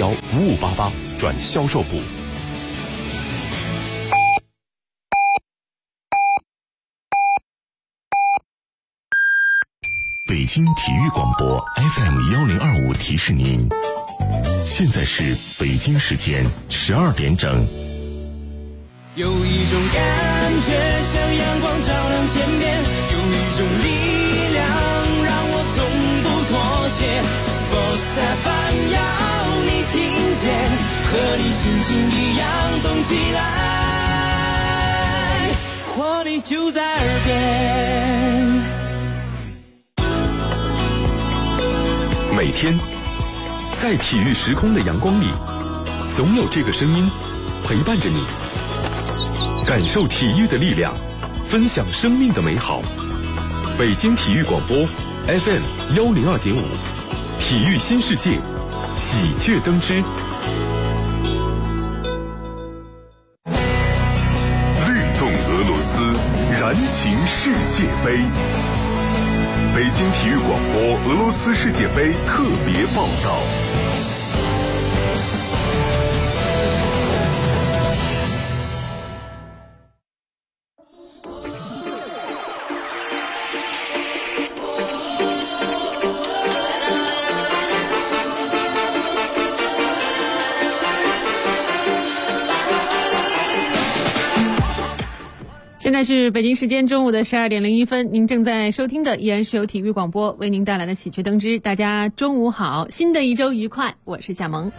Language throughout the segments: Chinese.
1115588转销售部。北京体育广播 FM1025提示您，现在是北京时间12点整。 有一种感觉像阳光照亮天边，有一种力量让我从不妥协。Sports FM 要你听见，和你心情一样动起来，活力就在耳边。 每天在体育时空的阳光里，总有这个声音陪伴着你，感受体育的力量，分享生命的美好。北京体育广播 FM102.5，体育新世界，喜鹊登枝。律动俄罗斯，燃情世界杯。北京体育广播俄罗斯世界杯特别报道。 现在是北京时间中午的12点01分，您正在收听的依然是由体育广播为您带来的喜鹊登枝。大家中午好，新的一周愉快，我是夏萌。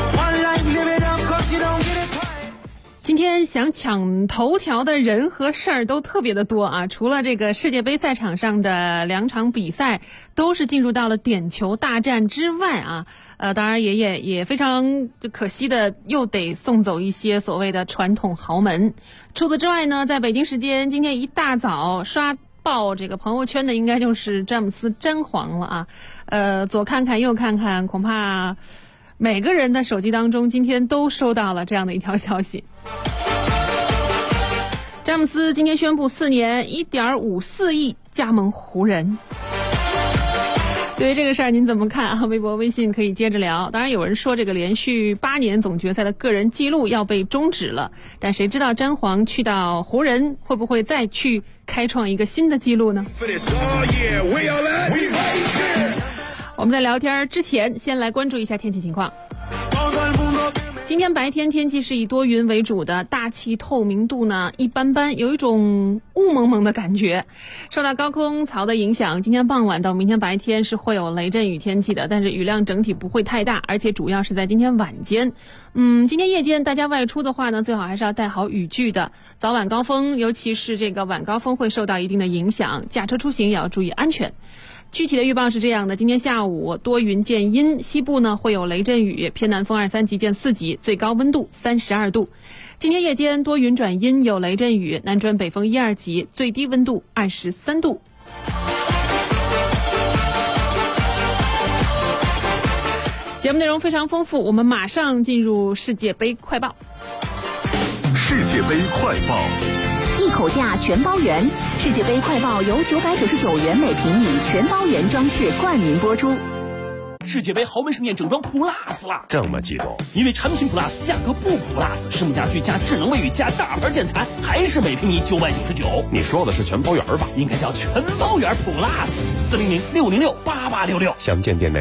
今天想抢头条的人和事儿都特别的多啊！除了这个世界杯赛场上的2场比赛都是进入到了点球大战之外啊，当然也非常可惜的，又得送走一些所谓的传统豪门。除此之外呢，在北京时间今天一大早刷爆这个朋友圈的应该就是詹姆斯詹皇了啊，左看看右看看，恐怕每个人的手机当中今天都收到了这样的一条消息。詹姆斯今天宣布4年1.54亿加盟湖人。对于这个事儿您怎么看啊？微博微信可以接着聊。当然有人说这个连续8年总决赛的个人记录要被终止了，但谁知道詹皇去到湖人会不会再去开创一个新的记录呢？我们在聊天之前先来关注一下天气情况。今天白天天气是以多云为主的，大气透明度呢一般般，有一种雾蒙蒙的感觉。受到高空槽的影响，今天傍晚到明天白天是会有雷阵雨天气的，但是雨量整体不会太大，而且主要是在今天晚间。今天夜间大家外出的话呢，最好还是要带好雨具的。早晚高峰，尤其是这个晚高峰会受到一定的影响，驾车出行也要注意安全。具体的预报是这样的，今天下午多云见阴，西部呢会有雷阵雨，偏南风2、3级见4级，最高温度32度。今天夜间多云转阴，有雷阵雨，南转北风1、2级，最低温度23度。节目内容非常丰富，我们马上进入世界杯快报。 世界杯快报。 一口价全包圆，世界杯快报由999元每平米全包圆装饰冠名播出。 世界杯豪门盛宴整装 Plus 啦！ 这么激动？ 因为产品 Plus 价格不 Plus， 实木家具加智能卫浴加大牌建材，还是每平米999。 你说的是全包圆吧？ 应该叫全包圆 Plus。400-606-8866， 详见店内。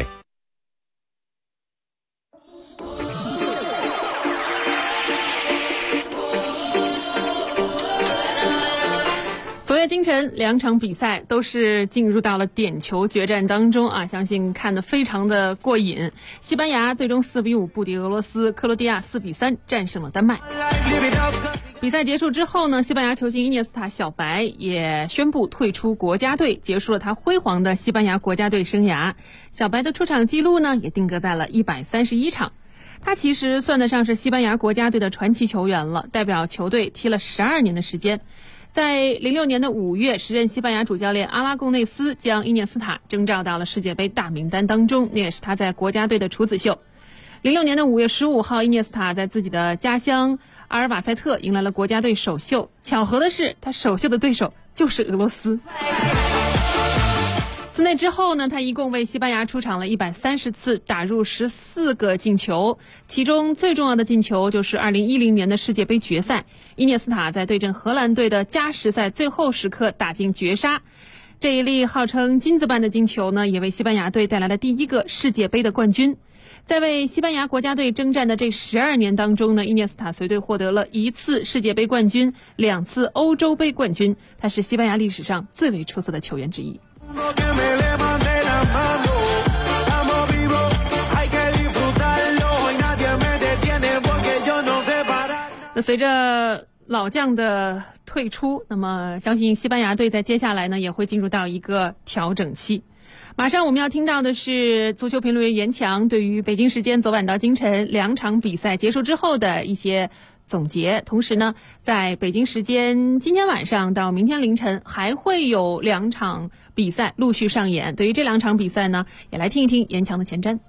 昨夜今晨2场比赛都是进入到了点球决战当中啊，相信看得非常的过瘾。西班牙最终4-5不敌俄罗斯，克罗地亚4-3战胜了丹麦。比赛结束之后呢，西班牙球星伊涅斯塔小白也宣布退出国家队，结束了他辉煌的西班牙国家队生涯。小白的出场记录呢也定格在了131场。他其实算得上是西班牙国家队的传奇球员了，代表球队踢了12年的时间。在06年的5月，时任西班牙主教练阿拉贡内斯将伊涅斯塔征召到了世界杯大名单当中，那也是他在国家队的处子秀。06年的5月15号，伊涅斯塔在自己的家乡阿尔瓦塞特迎来了国家队首秀，巧合的是他首秀的对手就是俄罗斯。 自那之后呢，他一共为西班牙出场了130次，打入14个进球，其中最重要的进球就是2010年的世界杯决赛，伊涅斯塔在对阵荷兰队的加时赛最后时刻打进绝杀。这一粒号称金子般的进球呢，也为西班牙队带来了第一个世界杯的冠军。在为西班牙国家队征战的这12年当中呢，伊涅斯塔随队获得了1次世界杯冠军，2次欧洲杯冠军，他是西班牙历史上最为出色的球员之一。那随着老将的退出，那么相信西班牙队在接下来呢也会进入到一个调整期。马上我们要听到的是足球评论员袁强对于北京时间昨晚到今晨2场比赛结束之后的一些总结，同时呢在北京时间今天晚上到明天凌晨还会有2场比赛陆续上演。对于这2场比赛呢，也来听一听袁强的前瞻。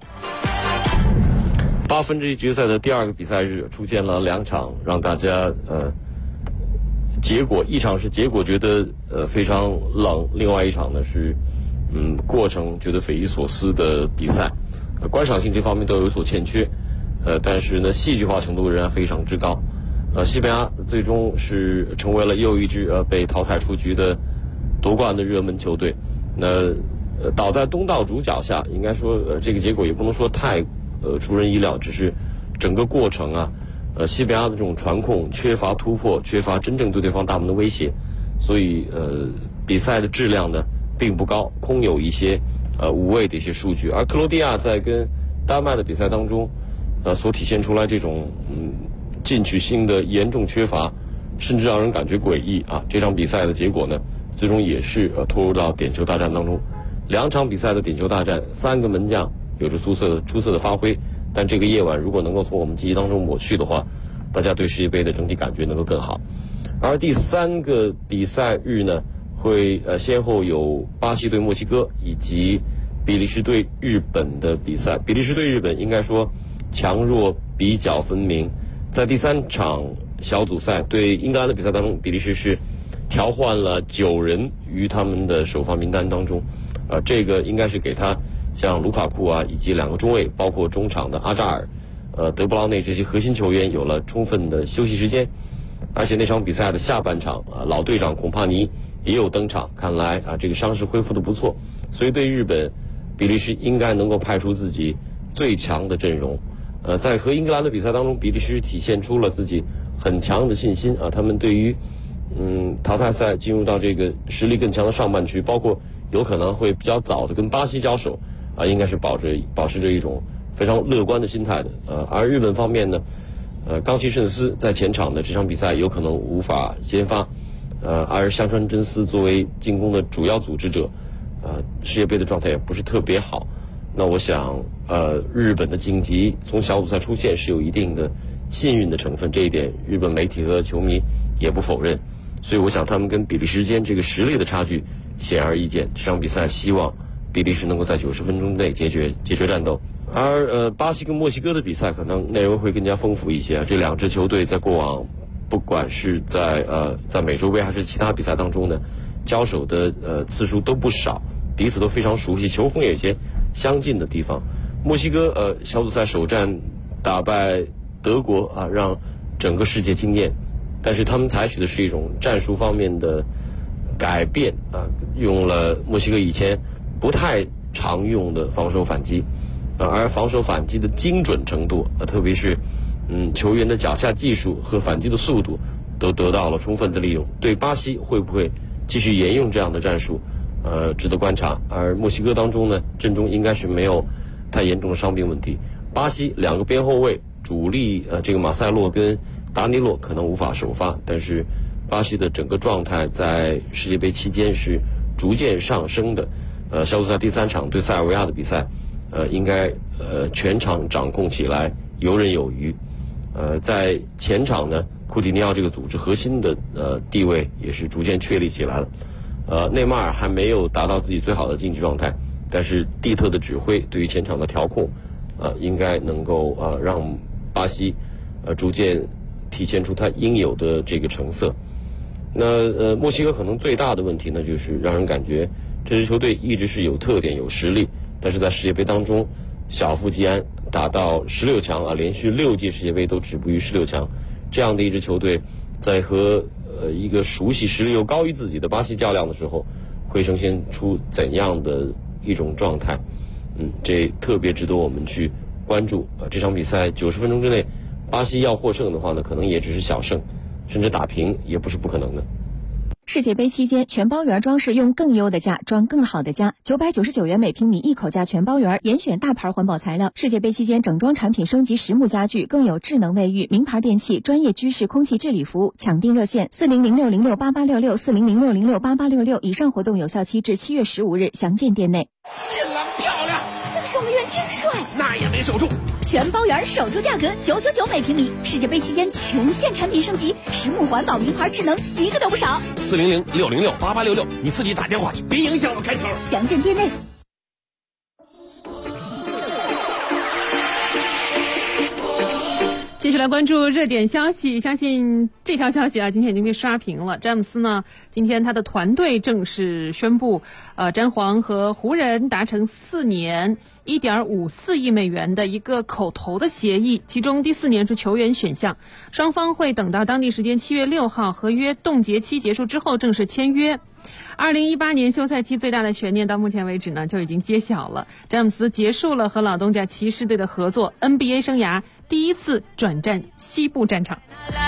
8分之一决赛的第2个比赛日出现了2场让大家结果，一场是结果觉得非常冷，另外一场呢是过程觉得匪夷所思的比赛，观赏性这方面都有所欠缺，但是呢戏剧化程度仍然非常之高。西班牙最终是成为了又一支被淘汰出局的夺冠的热门球队。那倒在东道主脚下，应该说这个结果也不能说太出人意料，只是整个过程啊，西班牙的这种传控缺乏突破，缺乏真正对对方大门的威胁，所以比赛的质量呢并不高，空有一些无谓的一些数据。而克罗地亚在跟丹麦的比赛当中所体现出来这种进取心的严重缺乏，甚至让人感觉诡异啊。这场比赛的结果呢最终也是拖入到点球大战当中。2场比赛的点球大战，3个门将有着出色的发挥，但这个夜晚如果能够从我们记忆当中抹去的话，大家对世界杯的整体感觉能够更好。而第3个比赛日呢会先后有巴西对墨西哥以及比利时对日本的比赛。比利时对日本应该说强弱比较分明，在第3场小组赛对英格兰的比赛当中，比利时是调换了9人于他们的首发名单当中，这个应该是给他像卢卡库啊以及2个中卫，包括中场的阿扎尔、德布劳内这些核心球员有了充分的休息时间。而且那场比赛的下半场老队长孔帕尼也有登场，看来这个伤势恢复的不错，所以对日本，比利时应该能够派出自己最强的阵容。在和英格兰的比赛当中，比利时体现出了自己很强的信心他们对于淘汰赛进入到这个实力更强的上半区，包括有可能会比较早的跟巴西交手应该是保持着一种非常乐观的心态的。而日本方面呢，冈崎慎司在前场的这场比赛有可能无法先发，而香川真司作为进攻的主要组织者，世界杯的状态也不是特别好。那我想日本的晋级从小组赛出现是有一定的幸运的成分，这一点日本媒体和球迷也不否认。所以我想他们跟比利时间这个实力的差距显而易见，这场比赛希望比利时能够在90分钟内解决战斗。而巴西跟墨西哥的比赛可能内容会更加丰富一些，这2支球队在过往不管是在美洲杯还是其他比赛当中呢，交手的次数都不少，彼此都非常熟悉，球风也有些相近的地方。墨西哥小组赛首战打败德国让整个世界惊艳，但是他们采取的是一种战术方面的改变用了墨西哥以前不太常用的防守反击，而防守反击的精准程度特别是球员的脚下技术和反击的速度都得到了充分的利用。对巴西会不会继续沿用这样的战术值得观察。而墨西哥当中呢，阵中应该是没有太严重的伤病问题。巴西2个边后卫主力这个马塞洛跟达尼洛可能无法首发，但是巴西的整个状态在世界杯期间是逐渐上升的。小组赛第3场对塞尔维亚的比赛应该全场掌控起来游刃有余。在前场呢，库蒂尼奥这个组织核心的地位也是逐渐确立起来了。内马尔还没有达到自己最好的竞技状态，但是蒂特的指挥对于前场的调控应该能够让巴西逐渐体现出他应有的这个成色。那墨西哥可能最大的问题呢，就是让人感觉这支球队一直是有特点、有实力，但是在世界杯当中小富即安，打到16强啊，连续6届世界杯都止步于16强，这样的一支球队，在和一个熟悉实力又高于自己的巴西较量的时候，会呈现出怎样的一种状态？这特别值得我们去关注。这场比赛90分钟之内，巴西要获胜的话呢，可能也只是小胜，甚至打平也不是不可能的。 世界杯期间，全包圆装饰用更优的价装更好的家，999元每平米一口价全包圆，严选大牌环保材料。世界杯期间，整装产品升级实木家具，更有智能卫浴、名牌电器、专业居室空气治理服务。抢订热线4006068866，4006068866。以上活动有效期至7月15日，详见店内。 进廊漂亮， 那个守门员真帅， 那也没守住。 全包圆守住价格999每平米。世界杯期间全线产品升级，实木环保名牌智能一个都不少。 4006068866，你自己打电话去，别影响我开球。 详见店内。 继续来关注热点消息，相信这条消息啊，今天已经被刷屏了。詹姆斯呢，今天他的团队正式宣布，詹皇和湖人达成4年1.54亿美元的一个口头的协议，其中第4年是球员选项，双方会等到当地时间7月6号合约冻结期结束之后正式签约。2018年休赛期最大的悬念到目前为止呢就已经揭晓了，詹姆斯结束了和老东家骑士队的合作， NBA 生涯第一次转战西部战场。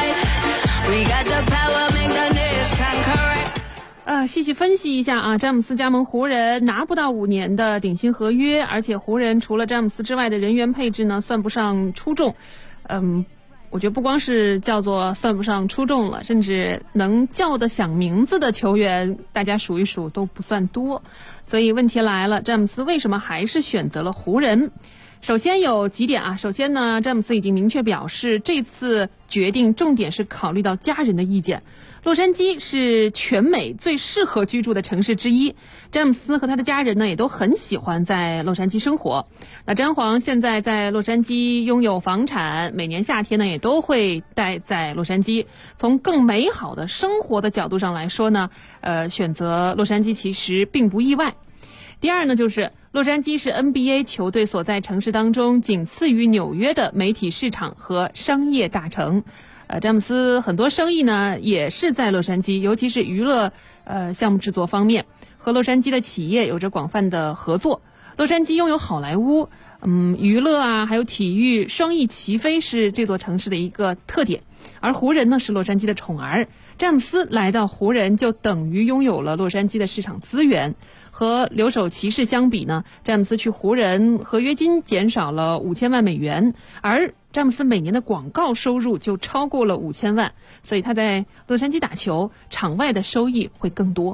细细分析一下啊，詹姆斯加盟湖人拿不到5年的顶薪合约，而且湖人除了詹姆斯之外的人员配置呢算不上出众。我觉得不光是叫做算不上出众了，甚至能叫得响名字的球员大家数一数都不算多。所以问题来了，詹姆斯为什么还是选择了湖人？首先有几点啊，首先呢，詹姆斯已经明确表示，这次决定重点是考虑到家人的意见。洛杉矶是全美最适合居住的城市之一，詹姆斯和他的家人呢也都很喜欢在洛杉矶生活。那詹皇现在在洛杉矶拥有房产，每年夏天呢也都会待在洛杉矶。从更美好的生活的角度上来说呢，选择洛杉矶其实并不意外。第二呢，就是洛杉矶是 NBA 球队所在城市当中仅次于纽约的媒体市场和商业大城。詹姆斯很多生意呢也是在洛杉矶，尤其是娱乐项目制作方面，和洛杉矶的企业有着广泛的合作。洛杉矶拥有好莱坞，娱乐啊，还有体育双翼齐飞是这座城市的一个特点。而湖人呢是洛杉矶的宠儿，詹姆斯来到湖人就等于拥有了洛杉矶的市场资源。和留守骑士相比呢，詹姆斯去湖人合约金减少了5000万美元，而詹姆斯每年的广告收入就超过了5000万，所以他在洛杉矶打球场外的收益会更多。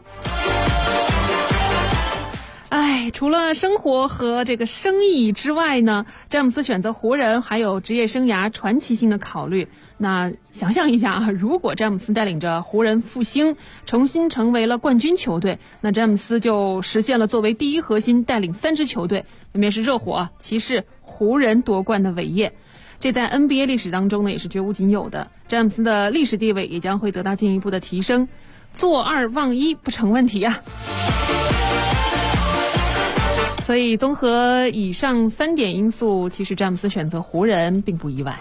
除了生活和这个生意之外呢，詹姆斯选择湖人还有职业生涯传奇性的考虑。那想象一下啊，如果詹姆斯带领着湖人复兴，重新成为了冠军球队，那詹姆斯就实现了作为第一核心带领3支球队，分别是热火、骑士、湖人夺冠的伟业。这在 NBA 历史当中呢也是绝无仅有的，詹姆斯的历史地位也将会得到进一步的提升，坐2望1不成问题啊。所以综合以上3点因素，其实詹姆斯选择湖人并不意外。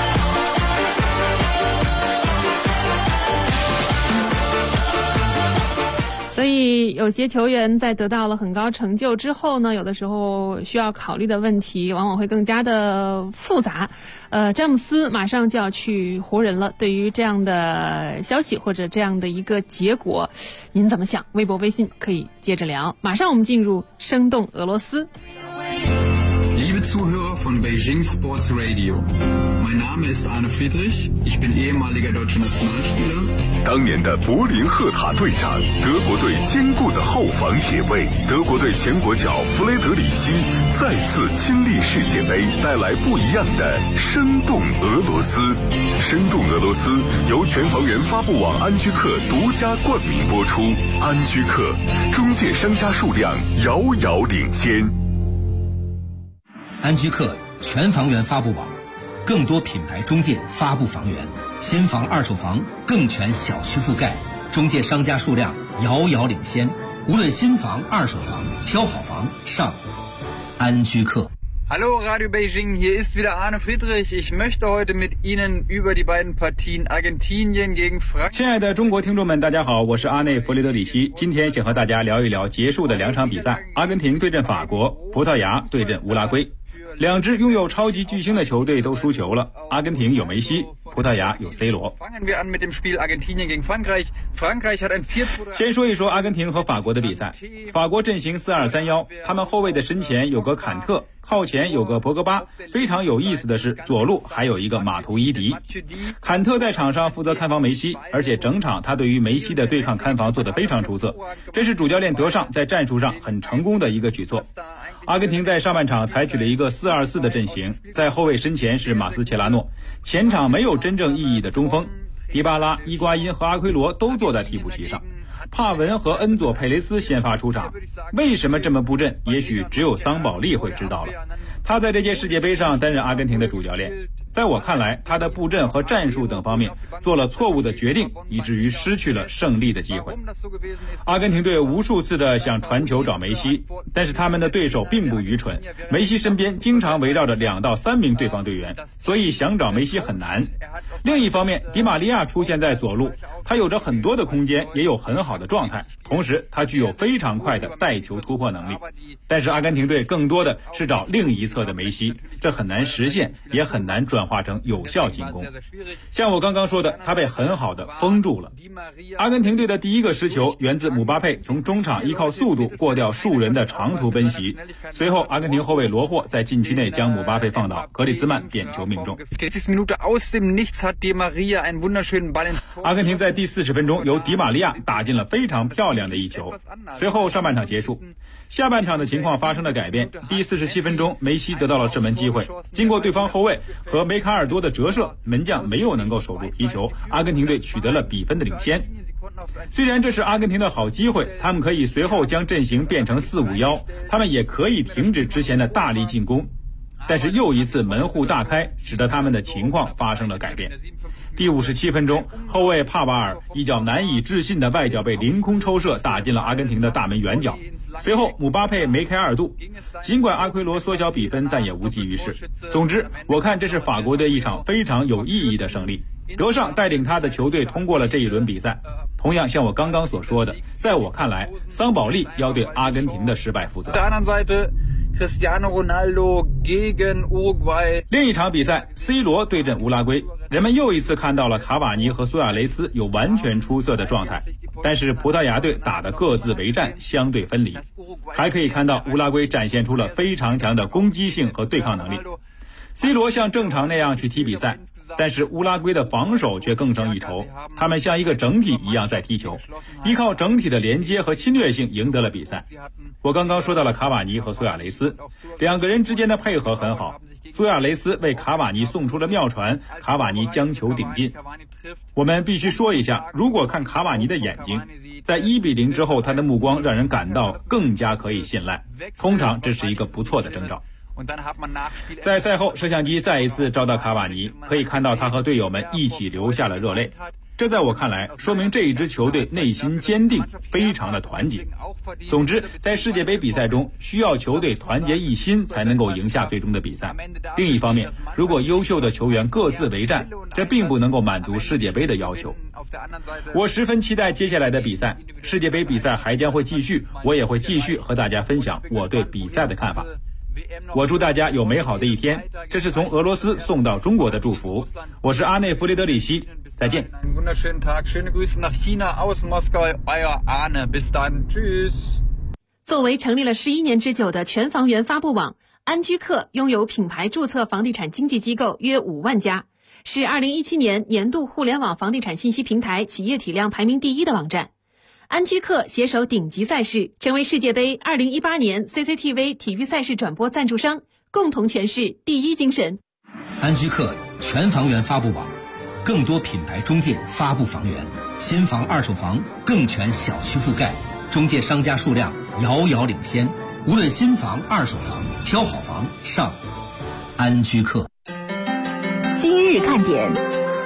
所以有些球员在得到了很高成就之后呢，有的时候需要考虑的问题往往会更加的复杂。詹姆斯马上就要去湖人了，对于这样的消息或者这样的一个结果，您怎么想？微博微信可以接着聊。马上我们进入生动俄罗斯。 Liebe Zuhörer von Beijing Sports Radio, mein Name ist Arne Friedrich, ich bin ehemaliger deutscher Nationalspieler. 当年的柏林赫塔队长，德国队坚固的后防铁卫，德国队前国脚弗雷德里希再次亲历世界杯，带来不一样的生动俄罗斯。生动俄罗斯由全房源发布网安居客独家冠名播出。安居客中介商家数量遥遥领先。 安居客全房源发布网，更多品牌中介发布房源，新房二手房更全小区覆盖，中介商家数量遥遥领先。 无论新房、二手房，挑好房上安居客。 Hallo Radio Beijing, hier ist wieder Arne Friedrich. Ich möchte heute mit Ihnen über die beiden Partien Argentinien gegen Frankreich. 亲爱的中国听众们，大家好，我是阿内弗雷德里希。今天想和大家聊一聊结束的2场比赛：阿根廷对阵法国，葡萄牙对阵乌拉圭。2支拥有超级巨星的球队都输球了，阿根廷有梅西，葡萄牙有 C 罗。先说一说阿根廷和法国的比赛。法国阵型4-2-3-1，他们后卫的身前有个坎特，靠前有个博格巴。非常有意思的是，左路还有一个马图伊迪。坎特在场上负责看防梅西，而且整场他对于梅西的对抗看防做得非常出色，这是主教练德尚在战术上很成功的一个举措。阿根廷在上半场采取了一个4-2-4的阵型，在后卫身前是马斯切拉诺，前场没有真正意义的中锋，迪巴拉、伊瓜因和阿奎罗都坐在替补席上，帕文和恩佐佩雷斯先发出场。为什么这么布阵，也许只有桑保利会知道了。他在这届世界杯上担任阿根廷的主教练，在我看来，他的布阵和战术等方面做了错误的决定，以至于失去了胜利的机会。阿根廷队无数次的想传球找梅西，但是他们的对手并不愚蠢，梅西身边经常围绕着2到3名对方队员，所以想找梅西很难。另一方面，迪玛利亚出现在左路，他有着很多的空间，也有很好的状态，同时他具有非常快的带球突破能力。但是阿根廷队更多的是找另一侧的梅西，这很难实现，也很难转化成有效进攻。像我刚刚说的，他被很好的封住了。阿根廷队的第一个失球源自姆巴佩从中场依靠速度过掉数人的长途奔袭，随后阿根廷后卫罗霍在禁区内将姆巴佩放倒，格里兹曼点球命中。阿根廷在第40分钟由迪玛利亚打进了非常漂亮的一球。随后上半场结束，下半场的情况发生了改变。第47分钟，梅西得到了射门机会，经过对方后卫和梅卡尔多的折射，门将没有能够守住皮球，阿根廷队取得了比分的领先。虽然这是阿根廷的好机会，他们可以随后将阵型变成4-5-1，他们也可以停止之前的大力进攻，但是又一次门户大开，使得他们的情况发生了改变。第57分钟，后卫帕瓦尔一脚难以置信的外脚被凌空抽射打进了阿根廷的大门远角，随后姆巴佩梅开2度，尽管阿奎罗缩小比分，但也无济于事。总之，我看这是法国队一场非常有意义的胜利，德尚带领他的球队通过了这一轮比赛。同样像我刚刚所说的，在我看来，桑保利要对阿根廷的失败负责。另一场比赛 C 罗对阵乌拉圭，人们又一次看到了卡瓦尼和苏亚雷斯有完全出色的状态，但是葡萄牙队打得各自为战，相对分离。还可以看到乌拉圭展现出了非常强的攻击性和对抗能力。C 罗像正常那样去踢比赛，但是乌拉圭的防守却更胜一筹，他们像一个整体一样在踢球，依靠整体的连接和侵略性赢得了比赛。我刚刚说到了卡瓦尼和苏亚雷斯，2个人之间的配合很好，苏亚雷斯为卡瓦尼送出了妙传，卡瓦尼将球顶进。我们必须说一下，如果看卡瓦尼的眼睛，在1-0之后，他的目光让人感到更加可以信赖，通常这是一个不错的征兆。在赛后，摄像机再一次照到卡瓦尼，可以看到他和队友们一起流下了热泪。这在我看来，说明这一支球队内心坚定，非常的团结。总之，在世界杯比赛中，需要球队团结一心才能够赢下最终的比赛。另一方面，如果优秀的球员各自为战，这并不能够满足世界杯的要求。我十分期待接下来的比赛，世界杯比赛还将会继续，我也会继续和大家分享我对比赛的看法。我祝大家有美好的一天，这是从俄罗斯送到中国的祝福。我是阿内弗雷德里希，再见。 作为成立了11年之久的全房源发布网，安居客拥有品牌注册房地产经纪机构约5万家，是2017年年度互联网房地产信息平台企业体量排名第1的网站。安居客携手顶级赛事，成为世界杯2018年 CCTV 体育赛事转播赞助商，共同诠释第一精神。 安居客全房源发布网，更多品牌中介发布房源，新房、二手房更全小区覆盖，中介商家数量遥遥领先。无论新房、二手房，挑好房上安居客。 今日看点，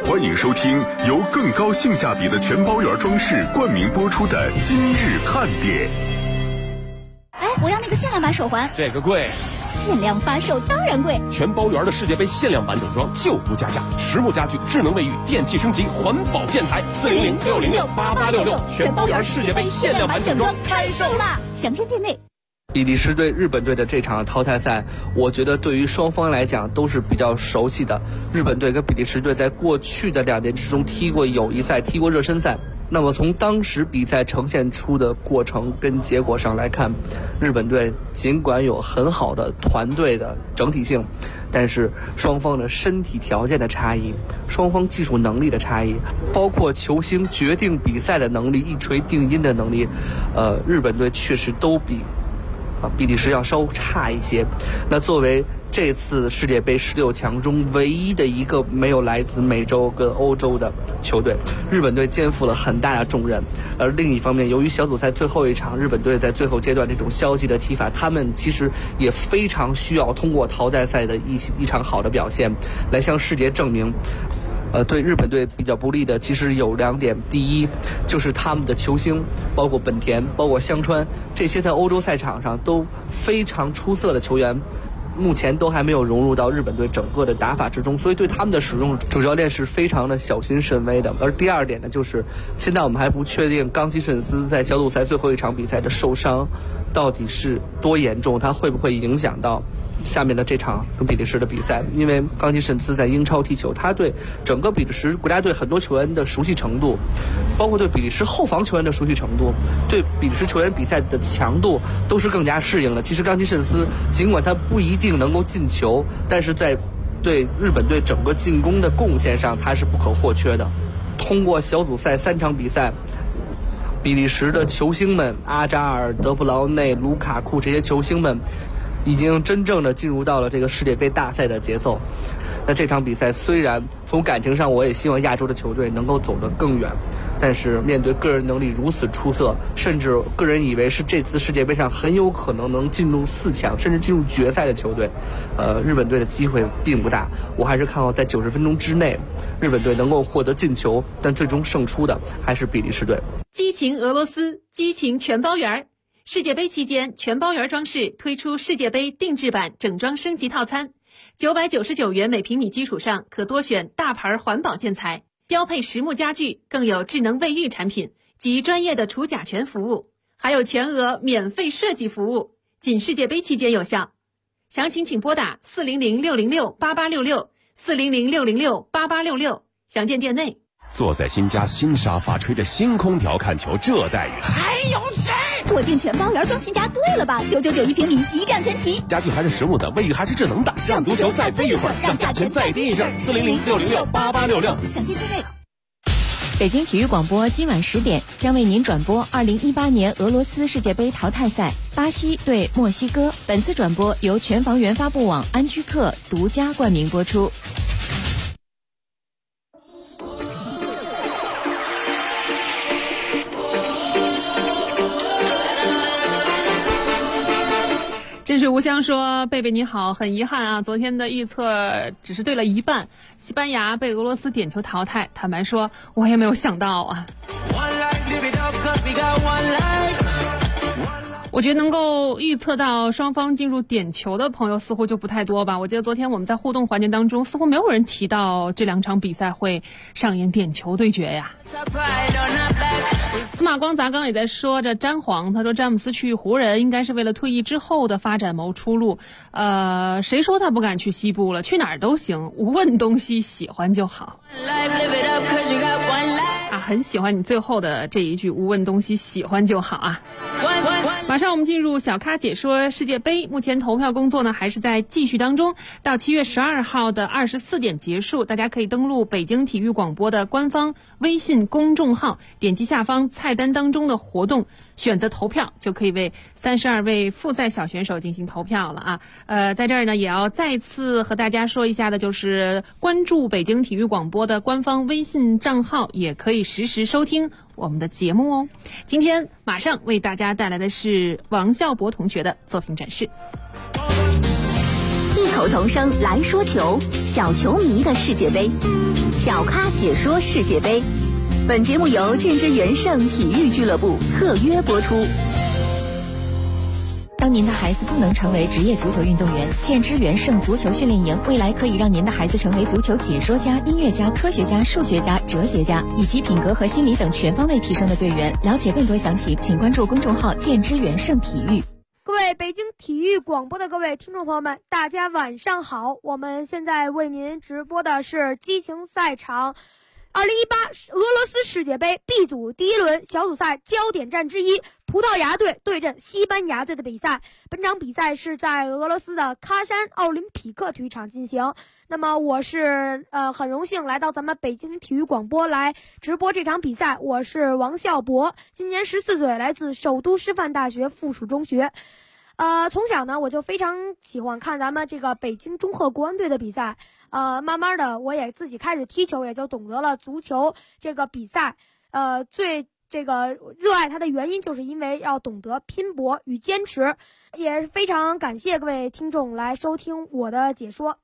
欢迎收听由更高性价比的全包圆装饰冠名播出的今日看点。 哎，我要那个限量版手环。 这个贵。 限量发售当然贵。 全包圆的世界杯限量版整装就不加价，实木家具、智能卫浴、电器升级、环保建材，400-606-8866，全包圆世界杯限量版整装开售啦！ 详见店内。 比利时对日本队的这场淘汰赛，我觉得对于双方来讲都是比较熟悉的。日本队跟比利时队在过去的2年之中踢过友谊赛，踢过热身赛。那么从当时比赛呈现出的过程跟结果上来看，日本队尽管有很好的团队的整体性，但是双方的身体条件的差异，双方技术能力的差异，包括球星决定比赛的能力，一锤定音的能力，日本队确实都比比利时要稍差一些。那作为这次世界杯16强中唯一的一个没有来自美洲跟欧洲的球队，日本队肩负了很大的重任。而另一方面，由于小组赛最后一场日本队在最后阶段这种消极的踢法，他们其实也非常需要通过淘汰赛的一场好的表现来向世界证明。对日本队比较不利的其实有2点，第一就是他们的球星，包括本田，包括香川，这些在欧洲赛场上都非常出色的球员，目前都还没有融入到日本队整个的打法之中，所以对他们的使用，主教练是非常的小心慎微的。而第2点呢，就是现在我们还不确定冈崎慎司在小组赛最后一场比赛的受伤到底是多严重，他会不会影响到下面的这场跟比利时的比赛。因为冈崎慎司在英超踢球，他对整个比利时国家队很多球员的熟悉程度，包括对比利时后防球员的熟悉程度，对比利时球员比赛的强度都是更加适应了。其实冈崎慎司尽管他不一定能够进球，但是在对日本队整个进攻的贡献上他是不可或缺的。通过小组赛3场比赛，比利时的球星们阿扎尔、德布劳内、卢卡库这些球星们已经真正的进入到了这个世界杯大赛的节奏。那这场比赛虽然从感情上我也希望亚洲的球队能够走得更远，但是面对个人能力如此出色，甚至个人以为是这次世界杯上很有可能能进入4强甚至进入决赛的球队，日本队的机会并不大。我还是看好在90分钟之内日本队能够获得进球，但最终胜出的还是比利时队。 激情俄罗斯，激情全包圆。世界杯期间，全包圆装饰推出世界杯定制版整装升级套餐，999元每平米基础上可多选大牌环保建材，标配实木家具，更有智能卫浴产品及专业的除甲醛服务，还有全额免费设计服务，仅世界杯期间有效。详情请拨打400-606-8866，400-606-8866，详见店内。 坐在新家新沙发吹着新空调看球，这待遇还有谁？ 我订全包圆装新家对了吧？999一平米，一站全齐。 家具还是实木的，卫浴还是智能的，让足球再飞一会儿，让价钱再低一阵。400-606-8866， 详见店内。 北京体育广播今晚10点将为您转播2018年俄罗斯世界杯淘汰赛，巴西对墨西哥。本次转播由全房源发布网安居客独家冠名播出。 真水无香说：“贝贝你好，很遗憾啊，昨天的预测只是对了一半，西班牙被俄罗斯点球淘汰。坦白说，我也没有想到啊。我觉得能够预测到双方进入点球的朋友似乎就不太多吧。我记得昨天我们在互动环节当中，似乎没有人提到这2场比赛会上演点球对决呀。”司马光砸缸也在说着詹皇，他说詹姆斯去湖人应该是为了退役之后的发展谋出路。谁说他不敢去西部了？去哪儿都行，无问东西，喜欢就好。很喜欢你最后的这一句无问东西，喜欢就好啊。马上我们进入小咖解说世界杯，目前投票工作呢还是在继续当中，到7月12号的24点结束。大家可以登录北京体育广播的官方微信公众号，点击下方菜单当中的活动，选择投票，就可以为32位复赛小选手进行投票了啊。在这儿呢也要再次和大家说一下的，就是关注北京体育广播的官方微信账号，也可以实时收听我们的节目哦。今天马上为大家带来的是王孝博同学的作品展示。 异口同声来说球，小球迷的世界杯，小咖解说世界杯。本节目由建之元盛体育俱乐部特约播出。 当您的孩子不能成为职业足球运动员，建之元盛足球训练营未来可以让您的孩子成为足球解说家、音乐家、科学家、数学家、哲学家，以及品格和心理等全方位提升的队员。了解更多详情，请关注公众号建之元盛体育。 各位北京体育广播的各位听众朋友们，大家晚上好！我们现在为您直播的是激情赛场2018俄罗斯世界杯 B 组第一轮小组赛焦点战之一，葡萄牙队对阵西班牙队的比赛。本场比赛是在俄罗斯的喀山奥林匹克体育场进行。那么我是很荣幸来到咱们北京体育广播来直播这场比赛。我是王孝博，今年14岁，来自首都师范大学附属中学。从小呢我就非常喜欢看咱们这个北京中赫国安队的比赛。慢慢的我也自己开始踢球，也就懂得了足球这个比赛。最这个热爱它的原因，就是因为要懂得拼搏与坚持。也非常感谢各位听众来收听我的解说。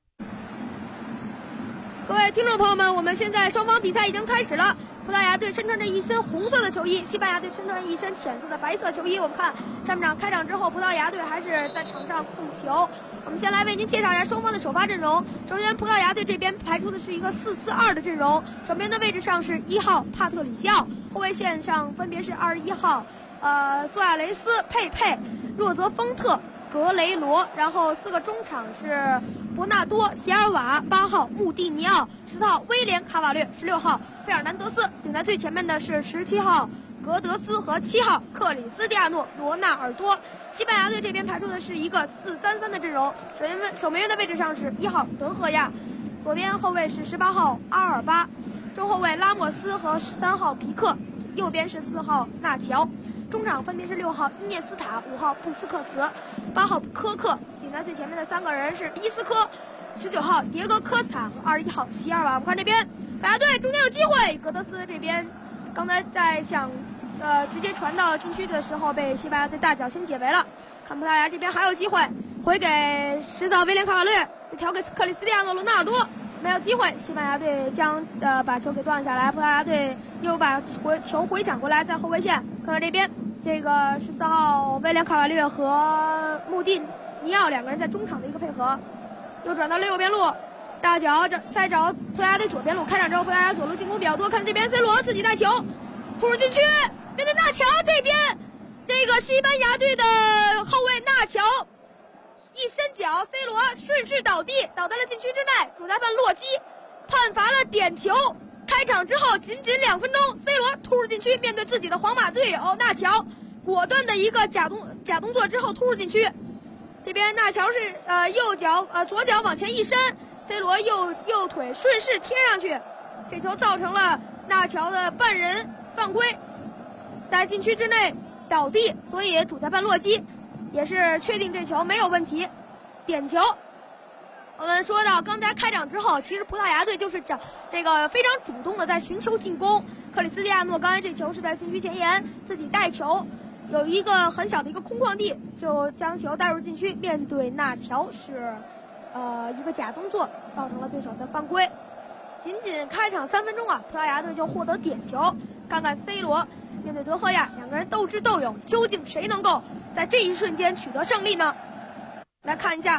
各位听众朋友们，我们现在双方比赛已经开始了。葡萄牙队身穿着一身红色的球衣，西班牙队身穿一身浅色的白色球衣。我们看上半场开场之后，葡萄牙队还是在场上控球。我们先来为您介绍一下双方的首发阵容。首先，葡萄牙队这边排出的是一个4-4-2的阵容，守门员的位置上是1号帕特里西奥，后卫线上分别是21号苏亚雷斯、佩佩、若泽丰特、格雷罗，然后4个中场是伯纳多、席尔瓦、8号穆蒂尼奥、10号威廉卡瓦略、16号费尔南德斯。顶在最前面的是17号格德斯和7号克里斯蒂亚诺罗纳尔多。西班牙队这边排出的是一个4-3-3的阵容，守门员的位置上是1号德赫亚，左边后卫是18号阿尔巴，中后卫拉莫斯和13号皮克，右边是4号纳乔。中场分别是6号伊涅斯塔、5号布斯克茨、8号科克。顶在最前面的3个人是伊斯科、19号迭戈科斯塔和21号席尔瓦。我们看这边白牙队中间有机会，格德斯这边刚才在想直接传到禁区的时候被西班牙队大脚先解围了。看葡萄牙这边还有机会，回给10号威廉卡瓦略，再调给克里斯蒂亚诺罗纳尔多，没有机会。西班牙队将把球给断下来，葡萄牙队又把球回抢过来，在后卫线看看这边这个14号威廉卡瓦略和穆蒂尼奥两个人在中场的一个配合，又转到了右边路，大脚再找葡萄牙队左边路。开场之后葡萄牙左路进攻比较多，看这边 C 罗自己带球突入禁区，面对纳乔，这边这个西班牙队的后卫纳乔一伸脚 ，C 罗顺势倒地，倒在了禁区之内，主裁判洛基判罚了点球。开场之后仅2分钟 ，C 罗突入禁区，面对自己的皇马队友纳乔，果断的一个假动作之后突入禁区。这边纳乔是左脚往前一伸 ，C 罗右腿顺势贴上去，这球造成了纳乔的半人犯规，在禁区之内倒地，所以主裁判洛基也是确定这球没有问题，点球。我们说到刚才开场之后，其实葡萄牙队就是这个非常主动的在寻求进攻。克里斯蒂亚诺刚才这球是在禁区前沿自己带球，有一个很小的一个空旷地，就将球带入禁区，面对纳乔是一个假动作，造成了对手的犯规。仅开场3分钟啊，葡萄牙队就获得点球。看看 C 罗面对德赫亚，两个人斗智斗勇，究竟谁能够在这一瞬间取得胜利呢？来看一下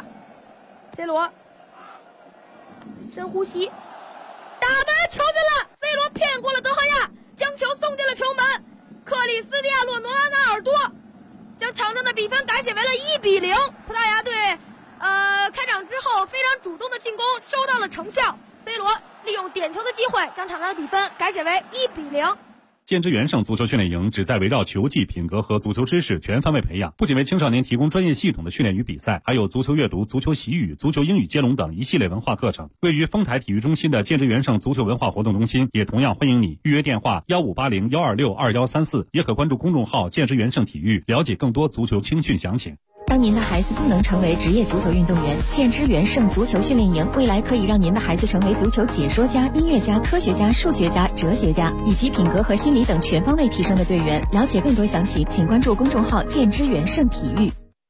C 罗深呼吸，打门球进了 ，C 罗骗过了德赫亚，将球送进了球门。克里斯蒂亚诺罗纳尔多将场上的比分改写为了1-0。葡萄牙队开场之后非常主动的进攻收到了成效， C 罗利用点球的机会将场上的比分改写为1-0。 建之元盛足球训练营旨在围绕球技、品格和足球知识全方位培养，不仅为青少年提供专业系统的训练与比赛，还有足球阅读、足球习语、足球英语接龙等一系列文化课程。位于丰台体育中心的建之元盛足球文化活动中心也同样欢迎你，预约电话1580-126-2134，也可关注公众号建之元盛体育，了解更多足球青训详情。 当您的孩子不能成为职业足球运动员，建之元盛足球训练营未来可以让您的孩子成为足球解说家、音乐家、科学家、数学家、哲学家，以及品格和心理等全方位提升的队员。了解更多详情，请关注公众号建之元盛体育。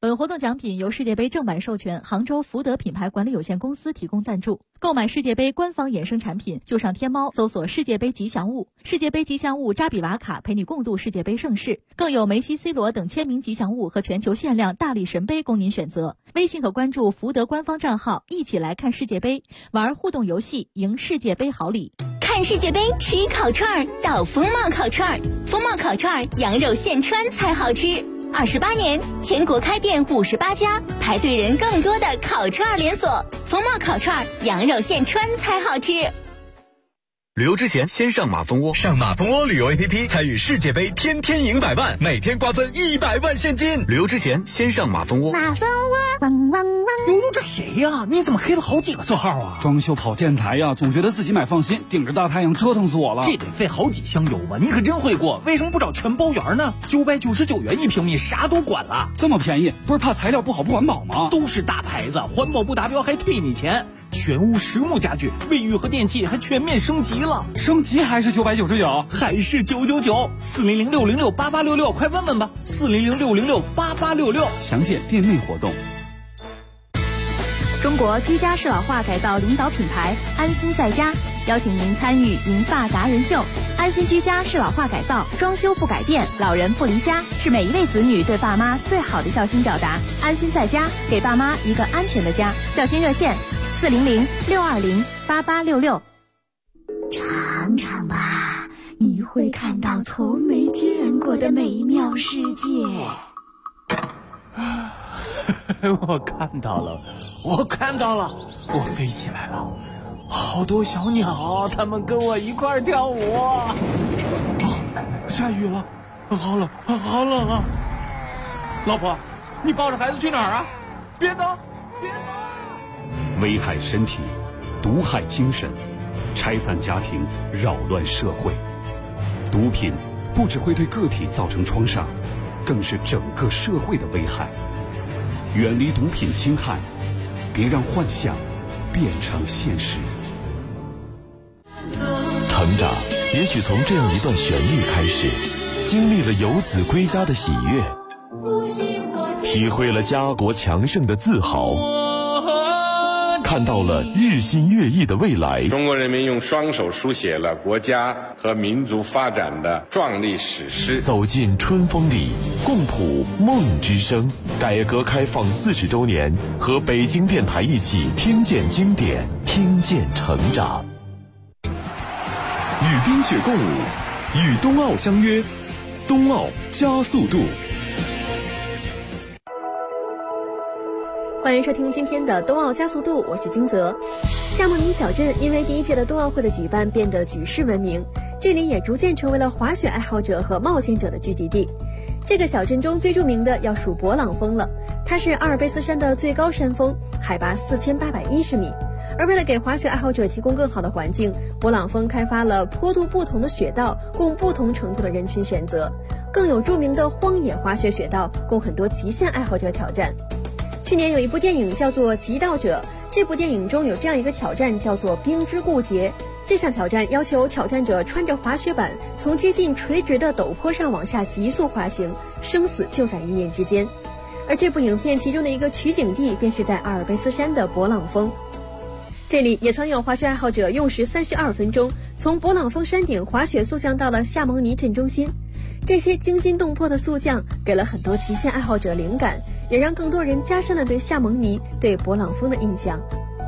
本活动奖品由世界杯正版授权杭州福德品牌管理有限公司提供赞助。购买世界杯官方衍生产品，就上天猫搜索世界杯吉祥物，世界杯吉祥物扎比瓦卡陪你共度世界杯盛世，更有梅西、C 罗等签名吉祥物和全球限量大力神杯供您选择。微信可关注福德官方账号，一起来看世界杯，玩互动游戏，赢世界杯好礼。 看世界杯吃烤串到风貌烤串，风貌烤串羊肉现穿才好吃。28年，全国开店58家，排队人更多的烤串连锁。风貌烤串，羊肉现穿才好吃。 旅游之前先上马蜂窝，上马蜂窝旅游 APP 参与世界杯，天天赢100万，每天瓜分100万现金。旅游之前先上马蜂窝。 马蜂窝，汪汪汪！ 悠悠，这谁呀？你怎么黑了好几个色号啊？ 装修跑建材呀，总觉得自己买放心，顶着大太阳折腾死我了。 这得费好几箱油吧？你可真会过，为什么不找全包圆呢？999元1平米，啥都管了， 这么便宜，不是怕材料不好不环保吗？ 都是大牌子，环保不达标还退你钱。全屋实木家具，卫浴和电器还全面升级了， 升级还是999， 还是999，400-606-8866，快问问吧，400-606-8866， 详见店内活动。 中国居家适老化改造领导品牌安心在家，邀请您参与银发达人秀。安心居家适老化改造，装修不改变，老人不离家，是每一位子女对爸妈最好的孝心表达。安心在家，给爸妈一个安全的家。孝心热线400-620-8866。 尝尝吧，你会看到从没见过的美妙世界。 我看到了，我飞起来了，好多小鸟，它们跟我一块儿跳舞。下雨了，好冷啊！老婆，你抱着孩子去哪儿啊？别走！ 危害身体，毒害精神，拆散家庭，扰乱社会。毒品不只会对个体造成创伤，更是整个社会的危害。远离毒品侵害，别让幻想变成现实。 成长也许从这样一段旋律开始，经历了游子归家的喜悦，体会了家国强盛的自豪，看到了日新月异的未来。 中国人民用双手书写了国家和民族发展的壮丽史诗。 走进春风里，共谱梦之声。改革开放40周年，和北京电台一起听见经典，听见成长。与冰雪共舞，与冬奥相约，冬奥加速度。 欢迎收听今天的冬奥加速度，我是金泽。夏梦尼小镇因为第1届的冬奥会的举办变得举世闻名，这里也逐渐成为了滑雪爱好者和冒险者的聚集地。这个小镇中最著名的要数勃朗峰了，它是阿尔卑斯山的最高山峰，海拔4810米。而为了给滑雪爱好者提供更好的环境，勃朗峰开发了坡度不同的雪道，供不同程度的人群选择，更有著名的荒野滑雪雪道，供很多极限爱好者挑战。去年有一部电影叫做《极道者》，这部电影中有这样一个挑战叫做冰之固结。这项挑战要求挑战者穿着滑雪板从接近垂直的陡坡上往下急速滑行，生死就在一念之间。而这部影片其中的一个取景地便是在阿尔卑斯山的勃朗峰，这里也曾有滑雪爱好者用时32分钟从勃朗峰山顶滑雪速降到了夏蒙尼镇中心。这些惊心动魄的速降给了很多极限爱好者灵感，也让更多人加深了对夏蒙尼、对勃朗峰的印象。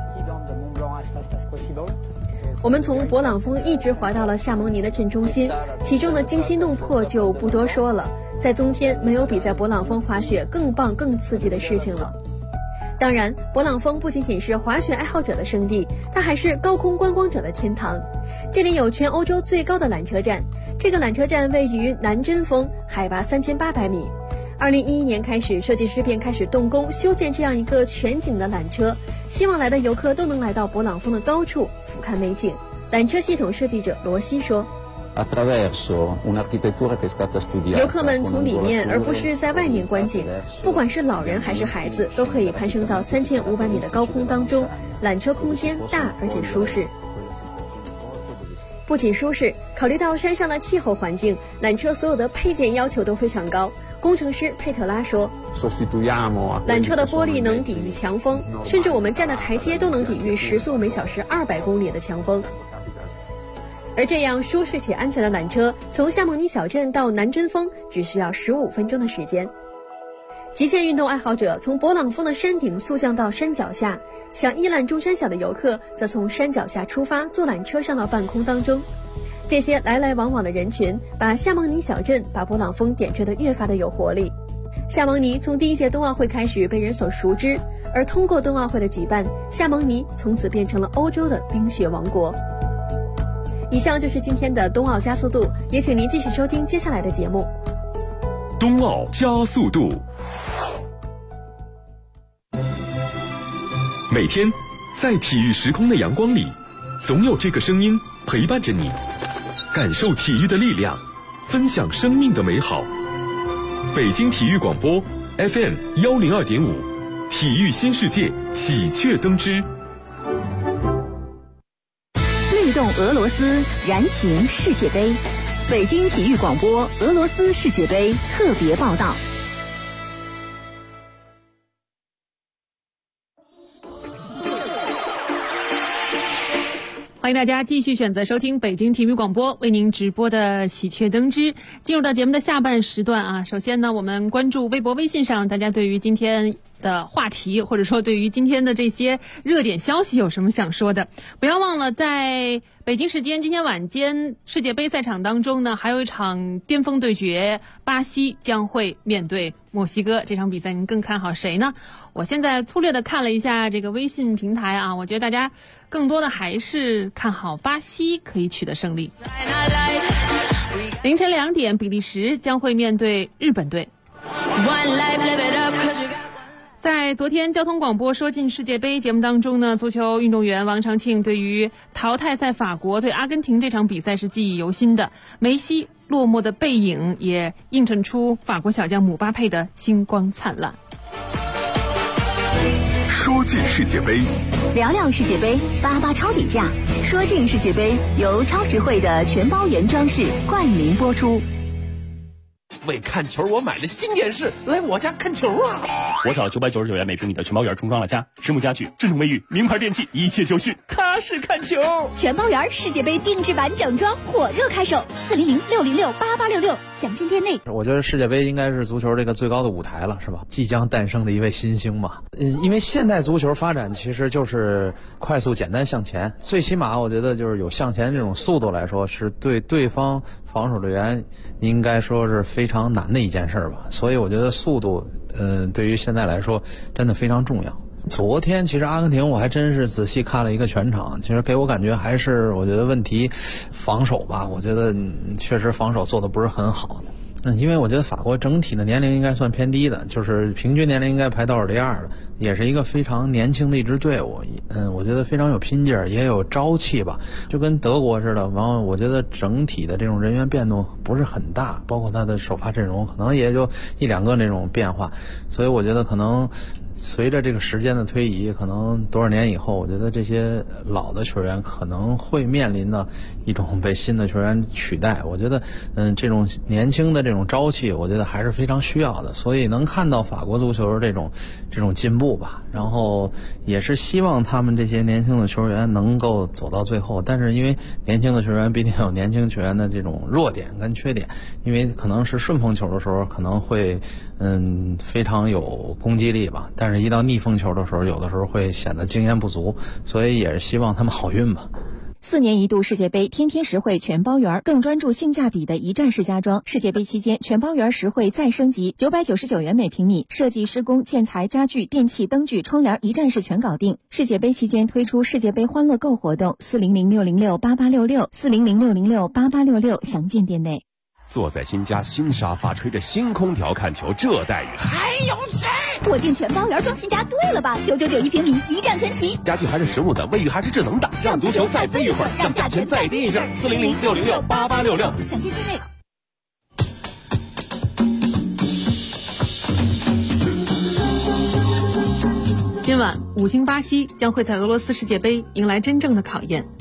我们从勃朗峰一直滑到了夏蒙尼的镇中心，其中的惊心动魄就不多说了。在冬天，没有比在勃朗峰滑雪更棒、更刺激的事情了。当然，勃朗峰不仅仅是滑雪爱好者的圣地，它还是高空观光者的天堂。这里有全欧洲最高的缆车站，这个缆车站位于南针峰，海拔3800米。2011年开始，设计师便开始动工修建这样一个全景的缆车，希望来的游客都能来到勃朗峰的高处俯瞰美景。缆车系统设计者罗西说，游客们从里面而不是在外面观景，不管是老人还是孩子，都可以攀升到3500米的高空当中。缆车空间大而且舒适。 不仅舒适，考虑到山上的气候环境，缆车所有的配件要求都非常高。工程师佩特拉说，缆车的玻璃能抵御强风，甚至我们站的台阶都能抵御时速每小时200公里的强风。而这样舒适且安全的缆车，从夏蒙尼小镇到南针峰只需要15分钟的时间。极限运动爱好者从勃朗峰的山顶速降到山脚下，想依览众山小的游客则从山脚下出发，坐缆车上到半空当中。这些来来往往的人群，把夏蒙尼小镇把勃朗峰点缀得越发的有活力。夏蒙尼从第一届冬奥会开始被人所熟知，而通过冬奥会的举办，夏蒙尼从此变成了欧洲的冰雪王国。以上就是今天的冬奥加速度，也请您继续收听接下来的节目。 冬奥加速度，每天在体育时空的阳光里，总有这个声音陪伴着你，感受体育的力量，分享生命的美好。北京体育广播 FM 102.5，体育新世界喜鹊登枝。 律动俄罗斯，燃情世界杯。北京体育广播俄罗斯世界杯特别报道。 欢迎大家继续选择收听北京体育广播为您直播的喜鹊登枝。进入到节目的下半时段啊，首先呢，我们关注微博、微信上大家对于今天的话题，或者说对于今天的这些热点消息有什么想说的。不要忘了，在北京时间今天晚间世界杯赛场当中呢，还有一场巅峰对决，巴西将会面对墨西哥。这场比赛您更看好谁呢？我现在粗略的看了一下这个微信平台啊，我觉得大家更多的还是看好巴西可以取得胜利。凌晨2点，比利时将会面对日本队。在昨天交通广播说进世界杯节目当中呢，足球运动员王长庆对于淘汰赛法国对阿根廷这场比赛是记忆犹新的。梅西落寞的背影也映衬出法国小将姆巴佩的星光灿烂。 说进世界杯， 聊聊世界杯，八八超底价。说进世界杯由超实惠的全包原装饰冠名播出。 为看球，我买了新电视，来我家看球啊！ 我找999元每平米的全包园重装了家，实木家具、智能卫浴、名牌电器，一切就绪，踏实看球。 全包园世界杯定制版整装火热开售，400-606-8866，详情店内。 我觉得世界杯应该是足球这个最高的舞台了，是吧？即将诞生的一位新星嘛。因为现代足球发展其实就是快速简单向前，最起码我觉得就是有向前这种速度来说，是对对方防守队员应该说是非常难的一件事吧。所以我觉得速度对于现在来说真的非常重要。昨天其实阿根廷我还真是仔细看了一个全场，其实给我感觉还是我觉得问题防守吧，我觉得确实防守做的不是很好。因为我觉得法国整体的年龄应该算偏低的，就是平均年龄应该排倒数第2的，也是一个非常年轻的一支队伍。我觉得非常有拼劲儿，也有朝气吧，就跟德国似的。然后我觉得整体的这种人员变动不是很大，包括他的首发阵容可能也就1-2个那种变化，所以我觉得可能随着这个时间的推移，可能多少年以后，我觉得这些老的球员可能会面临的一种被新的球员取代。我觉得这种年轻的这种朝气，我觉得还是非常需要的。所以能看到法国足球这种进步吧，然后也是希望他们这些年轻的球员能够走到最后。但是因为年轻的球员必定有年轻球员的这种弱点跟缺点，因为可能是顺风球的时候可能会非常有攻击力吧，但是一到逆风球的时候，有的时候会显得经验不足，所以也是希望他们好运吧。 4年一度世界杯天天实惠全包园，更专注性价比的一站式家装。世界杯期间，全包园实惠再升级，999元每平米，设计、施工、建材、家具、电器、灯具、窗帘一站式全搞定。世界杯期间推出世界杯欢乐购活动，400-606-8866，400-606-8866，详见店内。 坐在新家新沙发，吹着新空调看球，这待遇还有谁？ 我订全包园装新家对了吧？999一平米，一站全齐。 家具还是实木的，卫浴还是智能的，让足球再飞一会儿，让价钱再低一阵。400-606-8866， 详见店内。 今晚5星巴西将会在俄罗斯世界杯迎来真正的考验。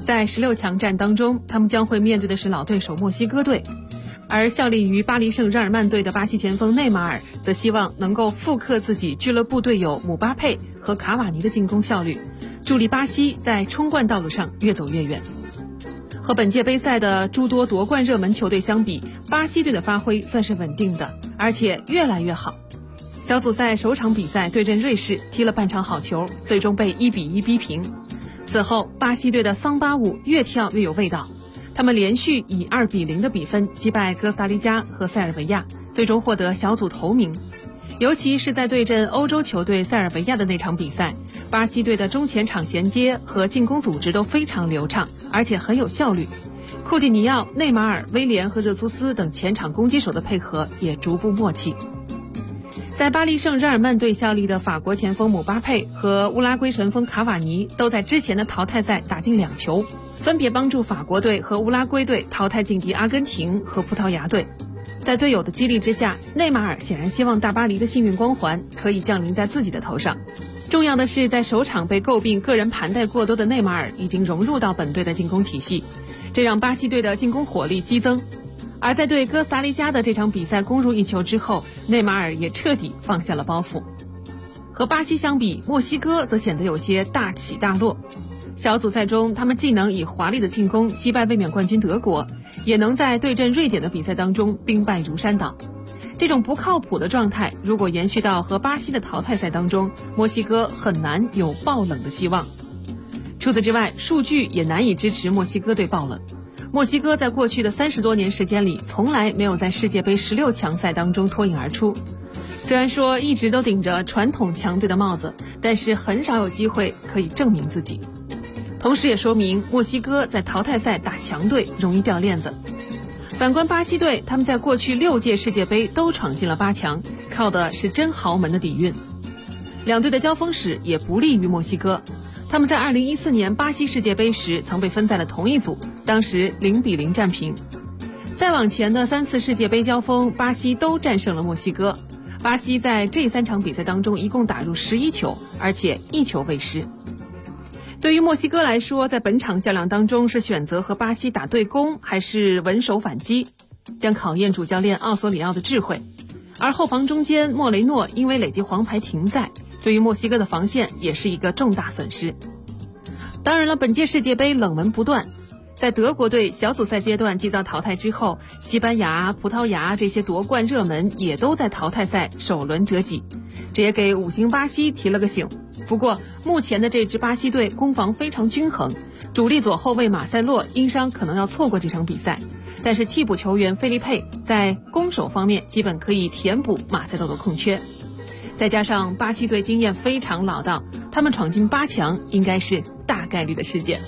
在16强战当中，他们将会面对的是老对手墨西哥队。而效力于巴黎圣日耳曼队的巴西前锋内马尔则希望能够复刻自己俱乐部队友姆巴佩和卡瓦尼的进攻效率，助力巴西在冲冠道路上越走越远。和本届杯赛的诸多夺冠热门球队相比，巴西队的发挥算是稳定的，而且越来越好。小组赛首场比赛对阵瑞士，踢了半场好球，最终被1-1逼平。此后，巴西队的桑巴舞越跳越有味道，他们连续以2-0的比分击败哥斯达黎加和塞尔维亚，最终获得小组头名。尤其是在对阵欧洲球队塞尔维亚的那场比赛，巴西队的中前场衔接和进攻组织都非常流畅，而且很有效率。库蒂尼奥、内马尔、威廉和热苏斯等前场攻击手的配合也逐步默契。在巴黎圣日耳曼队效力的法国前锋姆巴佩和乌拉圭神锋卡瓦尼都在之前的淘汰赛打进2球，分别帮助法国队和乌拉圭队淘汰劲敌阿根廷和葡萄牙队。在队友的激励之下，内马尔显然希望大巴黎的幸运光环可以降临在自己的头上。重要的是，在首场被诟病个人盘带过多的内马尔已经融入到本队的进攻体系，这让巴西队的进攻火力激增。而在对哥斯达黎加的这场比赛攻入1球之后，内马尔也彻底放下了包袱。和巴西相比，墨西哥则显得有些大起大落。小组赛中，他们既能以华丽的进攻击败卫冕冠军德国，也能在对阵瑞典的比赛当中兵败如山倒。这种不靠谱的状态，如果延续到和巴西的淘汰赛当中，墨西哥很难有爆冷的希望。除此之外，数据也难以支持墨西哥队爆冷。墨西哥在过去的30多年时间里，从来没有在世界杯16强赛当中脱颖而出。虽然说一直都顶着传统强队的帽子，但是很少有机会可以证明自己。同时也说明墨西哥在淘汰赛打强队容易掉链子。反观巴西队，他们在过去6届世界杯都闯进了8强，靠的是真豪门的底蕴。两队的交锋史也不利于墨西哥。他们在2014年巴西世界杯时曾被分在了同一组，当时0-0战平。再往前的3次世界杯交锋，巴西都战胜了墨西哥。巴西在这3场比赛当中一共打入11球，而且1球未失。对于墨西哥来说，在本场较量当中是选择和巴西打对攻，还是稳守反击，将考验主教练奥索里奥的智慧。而后防中间莫雷诺因为累积黄牌停赛，对于墨西哥的防线也是一个重大损失。当然了，本届世界杯冷门不断，在德国队小组赛阶段既遭淘汰之后，西班牙、葡萄牙这些夺冠热门也都在淘汰赛首轮折戟，这也给5星巴西提了个醒。不过目前的这支巴西队攻防非常均衡，主力左后卫马塞洛因伤可能要错过这场比赛，但是替补球员费利佩在攻守方面基本可以填补马塞洛的空缺。再加上巴西队经验非常老道，他们闯进8强应该是大概率的事件。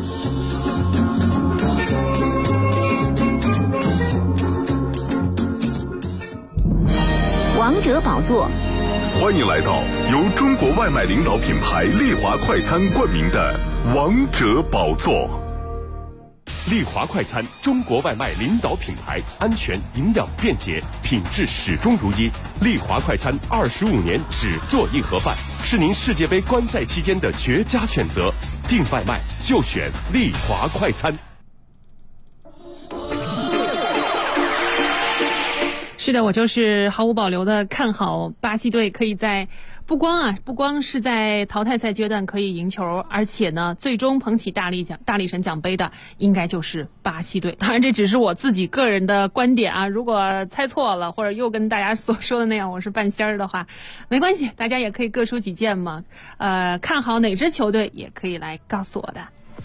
王者宝座， 欢迎来到由中国外卖领导品牌丽华快餐冠名的王者宝座。 丽华快餐，中国外卖领导品牌，安全、营养、便捷，品质始终如一。丽华快餐25年只做一盒饭，是您世界杯观赛期间的绝佳选择。订外卖就选丽华快餐。 是的，我就是毫无保留的看好巴西队可以在不光是在淘汰赛阶段可以赢球，而且呢，最终捧起大力神奖杯的应该就是巴西队。当然，这只是我自己个人的观点啊，如果猜错了，或者又跟大家所说的那样我是半仙儿的话，没关系，大家也可以各抒己见嘛。看好哪支球队也可以来告诉我的。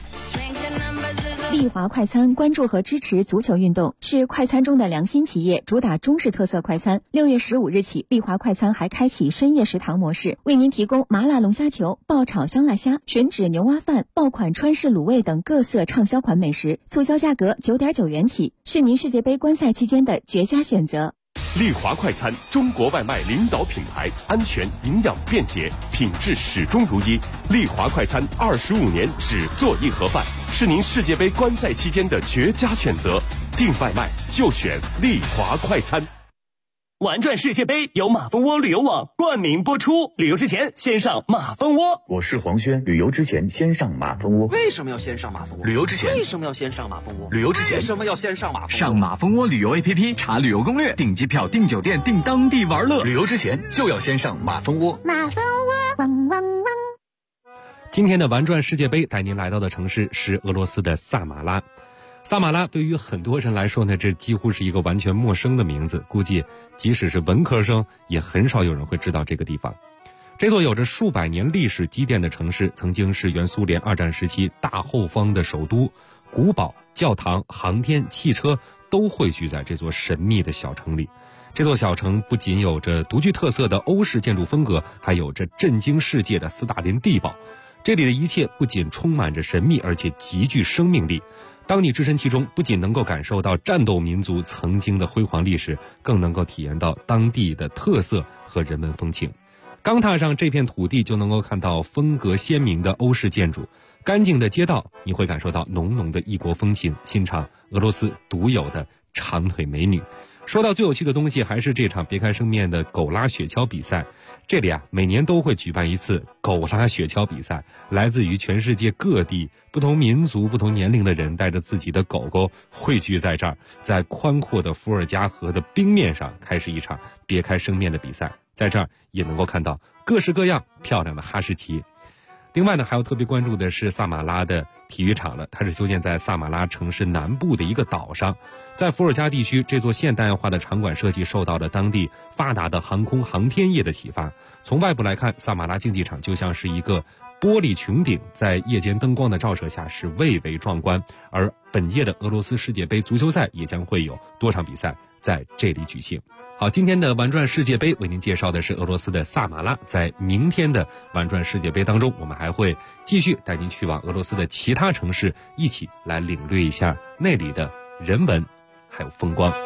丽华快餐关注和支持足球运动，是快餐中的良心企业，主打中式特色快餐。6月15日起，丽华快餐还开启深夜食堂模式，为您提供麻辣龙虾球、爆炒香辣虾、吮指牛蛙饭、爆款川式卤味等各色畅销款美食，促销价格9.9元起，是您世界杯观赛期间的绝佳选择。 丽华快餐，中国外卖领导品牌，安全、营养、便捷，品质始终如一。丽华快餐25年只做一盒饭，是您世界杯观赛期间的绝佳选择。订外卖就选丽华快餐。 玩转世界杯由马蜂窝旅游网冠名播出，旅游之前先上马蜂窝。 我是黄轩，旅游之前先上马蜂窝。 为什么要先上马蜂窝？ 旅游之前为什么要先上马蜂窝？ 旅游之前为什么要先上马蜂窝？ 上马蜂窝旅游 APP 查旅游攻略，订机票、订酒店、订当地玩乐。旅游之前就要先上马蜂窝。 马蜂窝，汪汪汪。 今天的玩转世界杯带您来到的城市是俄罗斯的萨马拉。萨马拉对于很多人来说呢，这几乎是一个完全陌生的名字，估计即使是文科生也很少有人会知道这个地方。这座有着数百年历史积淀的城市，曾经是原苏联2战时期大后方的首都，古堡、教堂、航天、汽车都汇聚在这座神秘的小城里。这座小城不仅有着独具特色的欧式建筑风格，还有着震惊世界的斯大林地堡。这里的一切不仅充满着神秘，而且极具生命力。当你置身其中，不仅能够感受到战斗民族曾经的辉煌历史，更能够体验到当地的特色和人文风情。刚踏上这片土地，就能够看到风格鲜明的欧式建筑，干净的街道，你会感受到浓浓的异国风情，欣赏俄罗斯独有的长腿美女。说到最有趣的东西，还是这场别开生面的狗拉雪橇比赛。这里每年都会举办一次狗拉雪橇比赛，来自于全世界各地不同民族、不同年龄的人带着自己的狗狗汇聚在这儿，在宽阔的伏尔加河的冰面上开始一场别开生面的比赛。在这儿也能够看到各式各样漂亮的哈士奇。另外呢，还要特别关注的是萨马拉的体育场了，它是修建在萨马拉城市南部的一个岛上。在伏尔加地区，这座现代化的场馆设计受到了当地发达的航空航天业的启发。从外部来看，萨马拉竞技场就像是一个玻璃穹顶，在夜间灯光的照射下是蔚为壮观。而本届的俄罗斯世界杯足球赛也将会有多场比赛在这里举行。好，今天的玩转世界杯为您介绍的是俄罗斯的萨马拉。在明天的玩转世界杯当中，我们还会继续带您去往俄罗斯的其他城市，一起来领略一下那里的人文还有风光。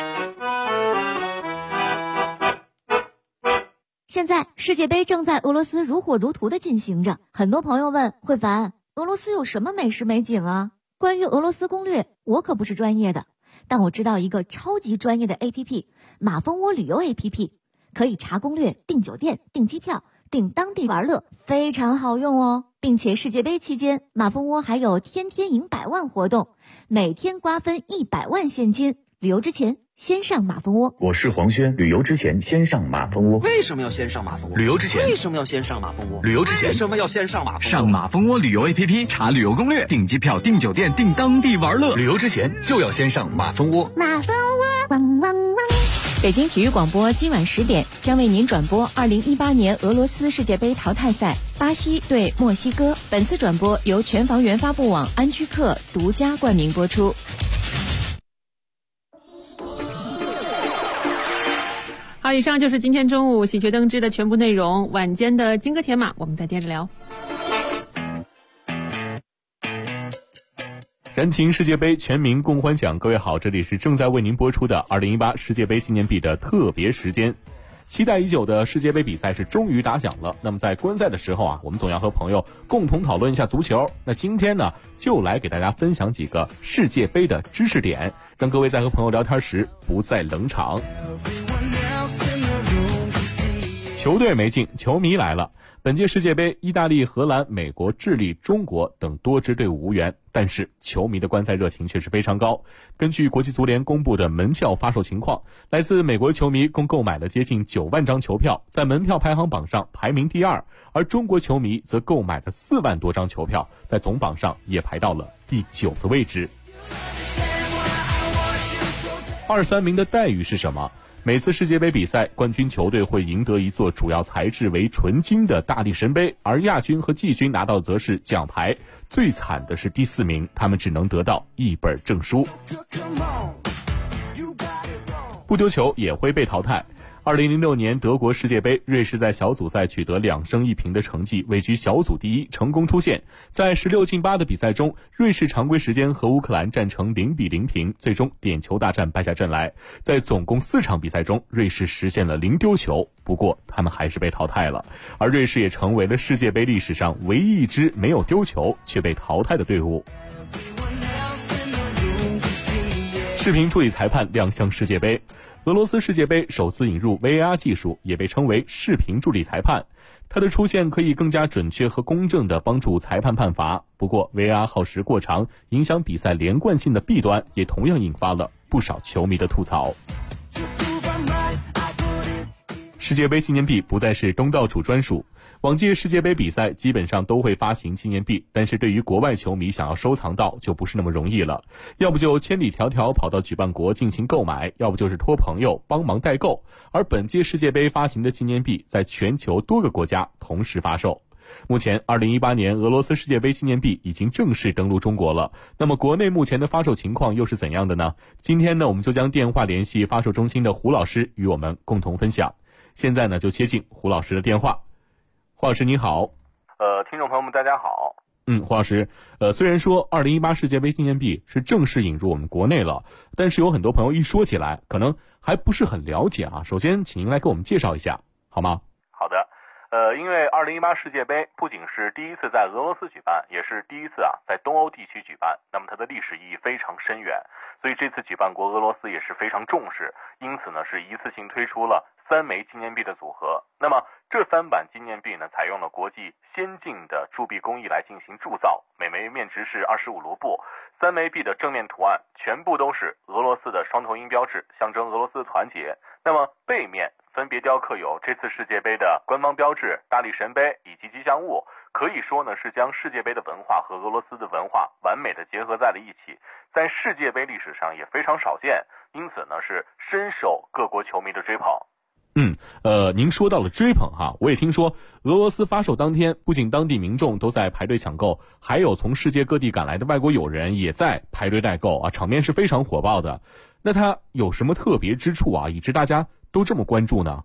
现在世界杯正在俄罗斯如火如荼的进行着，很多朋友问慧凡，俄罗斯有什么美食美景啊？关于俄罗斯攻略，我可不是专业的，但我知道一个超级专业的 APP， 马蜂窝旅游 APP， 可以查攻略、订酒店、订机票、订当地玩乐，非常好用哦。并且世界杯期间，马蜂窝还有天天赢100万活动，每天瓜分100万现金。旅游之前先上马蜂窝。 我是黄轩，旅游之前先上马蜂窝。 为什么要先上马蜂窝？ 旅游之前为什么要先上马蜂窝？ 旅游之前为什么要先上马蜂窝？ 上马蜂窝旅游 APP 查旅游攻略，订机票、订酒店、订当地玩乐。旅游之前就要先上马蜂窝。 马蜂窝，汪汪汪。 北京体育广播今晚10点将为您转播2018年俄罗斯世界杯淘汰赛，巴西对墨西哥。本次转播由全房源发布网安居客独家冠名播出。 好，以上就是今天中午喜鹊登枝的全部内容。晚间的金戈铁马，我们再接着聊。 燃情世界杯全民共欢奖，各位好，这里是正在为您播出的2018世界杯纪念币的特别时间。期待已久的世界杯比赛是终于打响了。那么在观赛的时候我们总要和朋友共同讨论一下足球。那今天呢，就来给大家分享几个世界杯的知识点，让各位在和朋友聊天时不再冷场。球队没进，球迷来了。本届世界杯，意大利、荷兰、美国、智利、中国等多支队伍无缘，但是球迷的观赛热情却是非常高。根据国际足联公布的门票发售情况，来自美国球迷共购买了接近9万张球票，在门票排行榜上排名第2，而中国球迷则购买了4万多张球票，在总榜上也排到了第9的位置。23名的待遇是什么？每次世界杯比赛，冠军球队会赢得一座主要材质为纯金的大力神杯，而亚军和季军拿到则是奖牌。最惨的是第4名，他们只能得到一本证书。不丢球也会被淘汰。2006年德国世界杯，瑞士在小组赛取得2胜1平的成绩，位居小组第1，成功出线。在16进8的比赛中，瑞士常规时间和乌克兰战成0-0平，最终点球大战败下阵来。在总共4场比赛中，瑞士实现了0丢球，不过他们还是被淘汰了。而瑞士也成为了世界杯历史上唯一一支没有丢球却被淘汰的队伍。 视频助理裁判亮相世界杯。俄罗斯世界杯首次引入 VAR 技术，也被称为视频助理裁判。它的出现可以更加准确和公正地帮助裁判判罚。不过 VAR 耗时过长，影响比赛连贯性的弊端也同样引发了不少球迷的吐槽。世界杯纪念币不再是东道主专属，往届世界杯比赛基本上都会发行纪念币，但是对于国外球迷想要收藏到就不是那么容易了，要不就千里迢迢跑到举办国进行购买，要不就是托朋友帮忙代购。而本届世界杯发行的纪念币在全球多个国家同时发售。目前2018年俄罗斯世界杯纪念币已经正式登陆中国了，那么国内目前的发售情况又是怎样的呢？今天呢，我们就将电话联系发售中心的胡老师与我们共同分享。现在呢，就接进胡老师的电话。胡老师你好。 听众朋友们大家好。 胡老师，虽然说2018世界杯纪念币是正式引入我们国内了，但是有很多朋友一说起来可能还不是很了解啊。首先请您来给我们介绍一下好吗？ 好的。因为2018世界杯不仅是第一次在俄罗斯举办，也是第一次在东欧地区举办，那么它的历史意义非常深远，所以这次举办国俄罗斯也是非常重视，因此呢是一次性推出了3枚纪念币的组合。那么这3版纪念币呢，采用了国际先进的铸币工艺来进行铸造，每枚面值是25卢布。3枚币的正面图案全部都是俄罗斯的双头鹰标志，象征俄罗斯的团结。那么背面分别雕刻有这次世界杯的官方标志、大力神杯以及吉祥物，可以说呢是将世界杯的文化和俄罗斯的文化完美的结合在了一起，在世界杯历史上也非常少见，因此呢是深受各国球迷的追捧。 您说到了追捧哈，我也听说俄罗斯发售当天，不仅当地民众都在排队抢购，还有从世界各地赶来的外国友人也在排队代购啊，场面是非常火爆的。那它有什么特别之处啊，以致大家都这么关注呢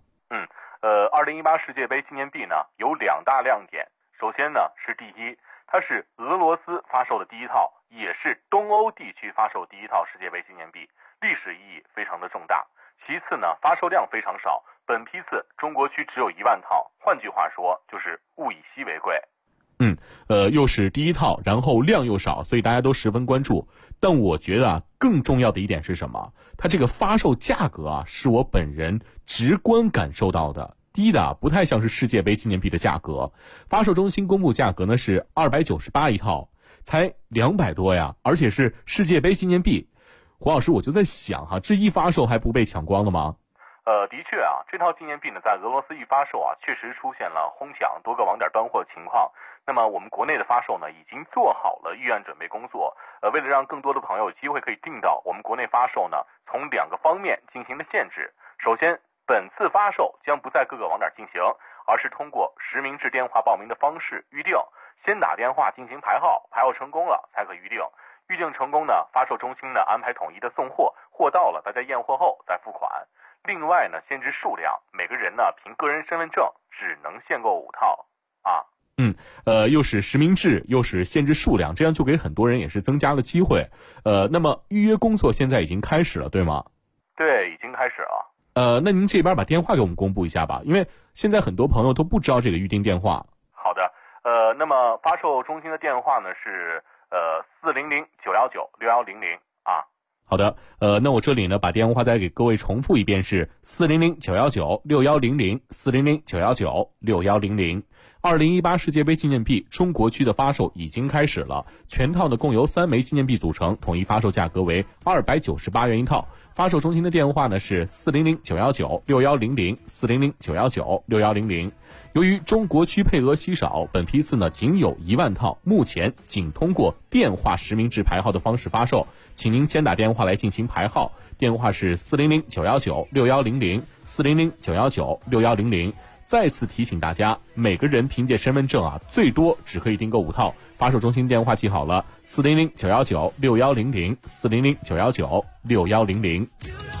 ？2018世界杯纪念币呢有2大亮点。首先呢是第一，它是俄罗斯发售的第一套，也是东欧地区发售第一套世界杯纪念币，历史意义非常的重大。其次呢，发售量非常少，本批次中国区只有1万套，换句话说就是物以稀为贵。 又是第一套，然后量又少，所以大家都十分关注。但我觉得更重要的一点是什么？它这个发售价格是我本人直观感受到的，低的不太像是世界杯纪念币的价格。发售中心公布价格呢是298一套，才200多呀，而且是世界杯纪念币。胡老师，我就在想这一发售还不被抢光了吗？ 的确这套纪念币呢，在俄罗斯一发售确实出现了哄抢、多个网点断货情况。那么我们国内的发售呢，已经做好了预案准备工作。为了让更多的朋友有机会可以订到，我们国内发售呢，从2个方面进行了限制。首先，本次发售将不在各个网点进行，而是通过实名制电话报名的方式预定，先打电话进行排号，排号成功了才可预定。预定成功呢，发售中心呢安排统一的送货，货到了大家验货后再付款。另外呢，限制数量，每个人呢凭个人身份证只能限购5套又是实名制，又是限制数量，这样就给很多人也是增加了机会。那么预约工作现在已经开始了，对吗？ 对，已经开始了。 那您这边把电话给我们公布一下吧，因为现在很多朋友都不知道这个预订电话。 好的，那么发售中心的电话呢是400-919-6100 好的，那我这里呢把电话再给各位重复一遍，是400-919-6100 400-919-6100。2018世界杯纪念币中国区的发售已经开始了，全套呢共由3枚纪念币组成，统一发售价格为298元一套。发售中心的电话呢是400-919-6100 400-919-6100。由于中国区配额稀少，本批次呢仅有1万套，目前仅通过电话实名制排号的方式发售，请您先打电话来进行排号，电话是400-919-6100 400-919-6100。再次提醒大家，每个人凭借身份证最多只可以订购5套。发售中心电话记好了，400-919-6100 400-919-6100。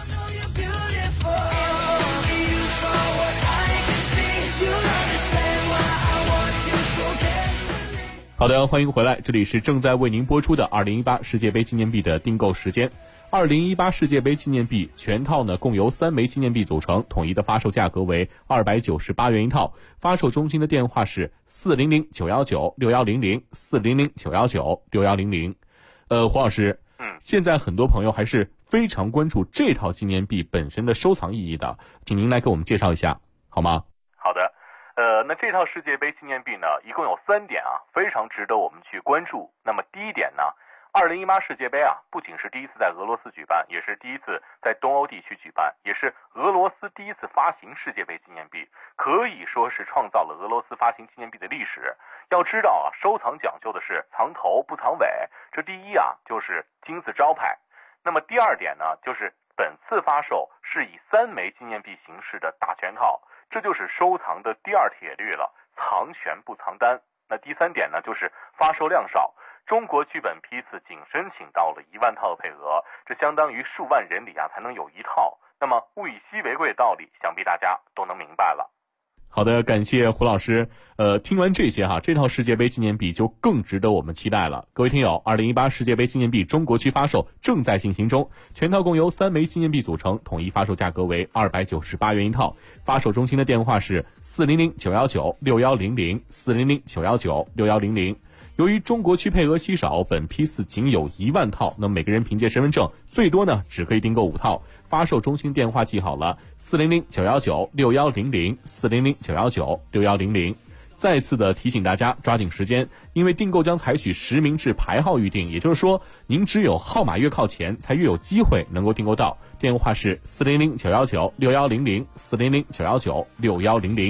好的，欢迎回来，这里是正在为您播出的2018世界杯纪念币的订购时间。2018世界杯纪念币全套呢共由3枚纪念币组成，统一的发售价格为298元一套。发售中心的电话是400-919-6100 400-919-6100。黄老师，现在很多朋友还是非常关注这套纪念币本身的收藏意义的，请您来给我们介绍一下好吗？ 好的，那这套世界杯纪念币呢，一共有3点啊，非常值得我们去关注。那么第一点呢，2018世界杯啊，不仅是第一次在俄罗斯举办，也是第一次在东欧地区举办，也是俄罗斯第一次发行世界杯纪念币，可以说是创造了俄罗斯发行纪念币的历史。要知道啊，收藏讲究的是藏头不藏尾，这第一啊就是金字招牌。那么第二点呢，就是本次发售是以3枚纪念币形式的大全套，这就是收藏的第2铁律了，藏全不藏单。那第3点呢，就是发售量少。中国剧本批次仅申请到了1万套的配额，这相当于数万人里啊才能有1套。那么物以稀为贵的道理，想必大家都能明白了。 好的，感谢胡老师。听完这些哈，这套世界杯纪念币就更值得我们期待了。各位听友，2018世界杯纪念币中国区发售正在进行中，全套共由3枚纪念币组成，统一发售价格为298元一套。发售中心的电话是400-919-6100，400-919-6100。由于中国区配额稀少，本批次仅有1万套，那每个人凭借身份证最多呢只可以订购5套。发售中心电话记好了，400-919-6100，400-919-6100。再次的提醒大家抓紧时间，因为订购将采取实名制排号预订，也就是说您只有号码越靠前才越有机会能够订购到。电话是400-919-6100，400-919-6100。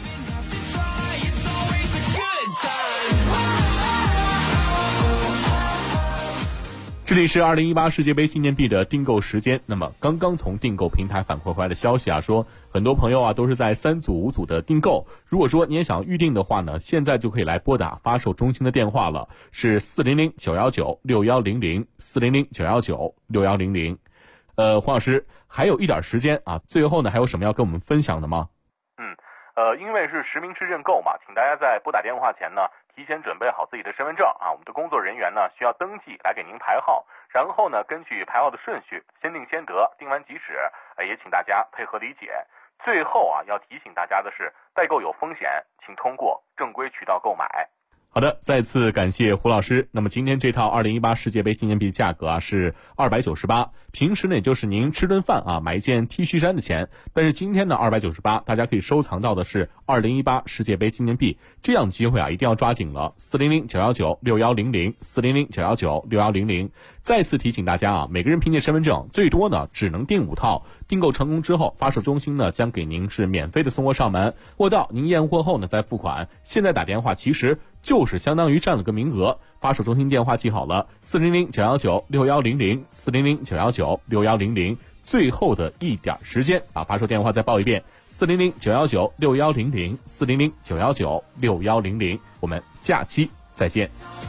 这里是2018世界杯纪念币的订购时间。那么刚刚从订购平台反馈回来的消息啊，说很多朋友啊都是在3组5组的订购。如果说你也想预定的话呢，现在就可以来拨打发售中心的电话了，是400-919-6100，400-919-6100。黄老师还有一点时间啊，最后呢还有什么要跟我们分享的吗？ 因为是实名制认购嘛，请大家在拨打电话前呢，提前准备好自己的身份证啊，我们的工作人员呢需要登记来给您排号，然后呢根据排号的顺序先定先得，定完即止，也请大家配合理解。最后啊，要提醒大家的是，代购有风险，请通过正规渠道购买。 好的，再次感谢胡老师。那么今天这套2018世界杯纪念币价格啊是298，平时呢也就是您吃顿饭啊买一件 T 恤衫的钱，但是今天呢298，大家可以收藏到的是2018世界杯纪念币，这样的机会啊一定要抓紧了。400-919-6100，400-919-6100。再次提醒大家啊，每个人凭借身份证最多呢只能订5套，订购成功之后，发售中心呢将给您是免费的送货上门，货到您验货后呢再付款。现在打电话其实就是相当于占了个名额。发售中心电话记好了，400-919-6100，400-919-6100。最后的一点时间把发售电话再报一遍，400-919-6100，400-919-6100。我们下期再见。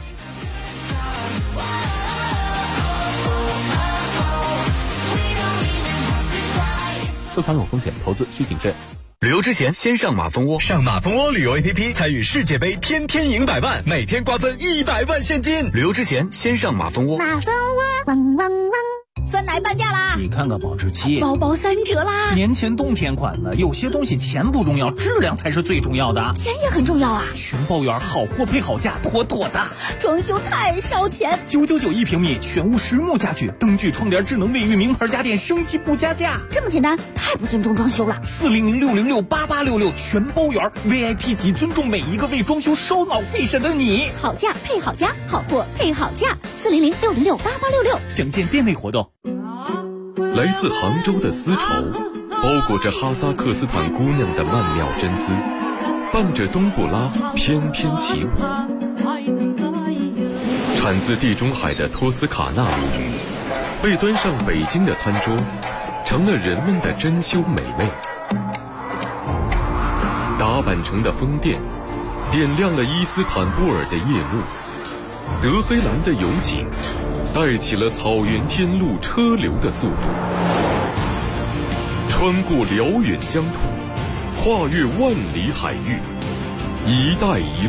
收藏有风险，投资需谨慎。 旅游之前先上马蜂窝，上马蜂窝旅游 APP 参与世界杯，天天赢100万，每天瓜分100万现金。旅游之前先上马蜂窝。 马蜂窝，汪汪汪！酸奶半价啦！ 你看看保质期， 包包3折啦！ 年前冬天款的，有些东西钱不重要，质量才是最重要的。 钱也很重要啊！ 全包圆，好货配好价，妥妥的。 装修太烧钱 ，999一平米，全屋实木家具，灯具、窗帘、智能卫浴，名牌家电，升级不加价。 这么简单，太不尊重装修了。 400-606-8866，全包圆 ，VIP 级，尊重每一个为装修烧脑费神的你。 好价配好家，好货配好价。400-606-8866， 详见店内活动。 来自杭州的丝绸，包裹着哈萨克斯坦姑娘的曼妙真姿，伴着冬不拉翩翩起舞。产自地中海的托斯卡纳米，被端上北京的餐桌，成了人们的珍馐美味。打扮成的风电，点亮了伊斯坦布尔的夜幕。德黑兰的油井，带起了草原天路车流的速度。穿过辽远疆土，跨越万里海域，一带一路。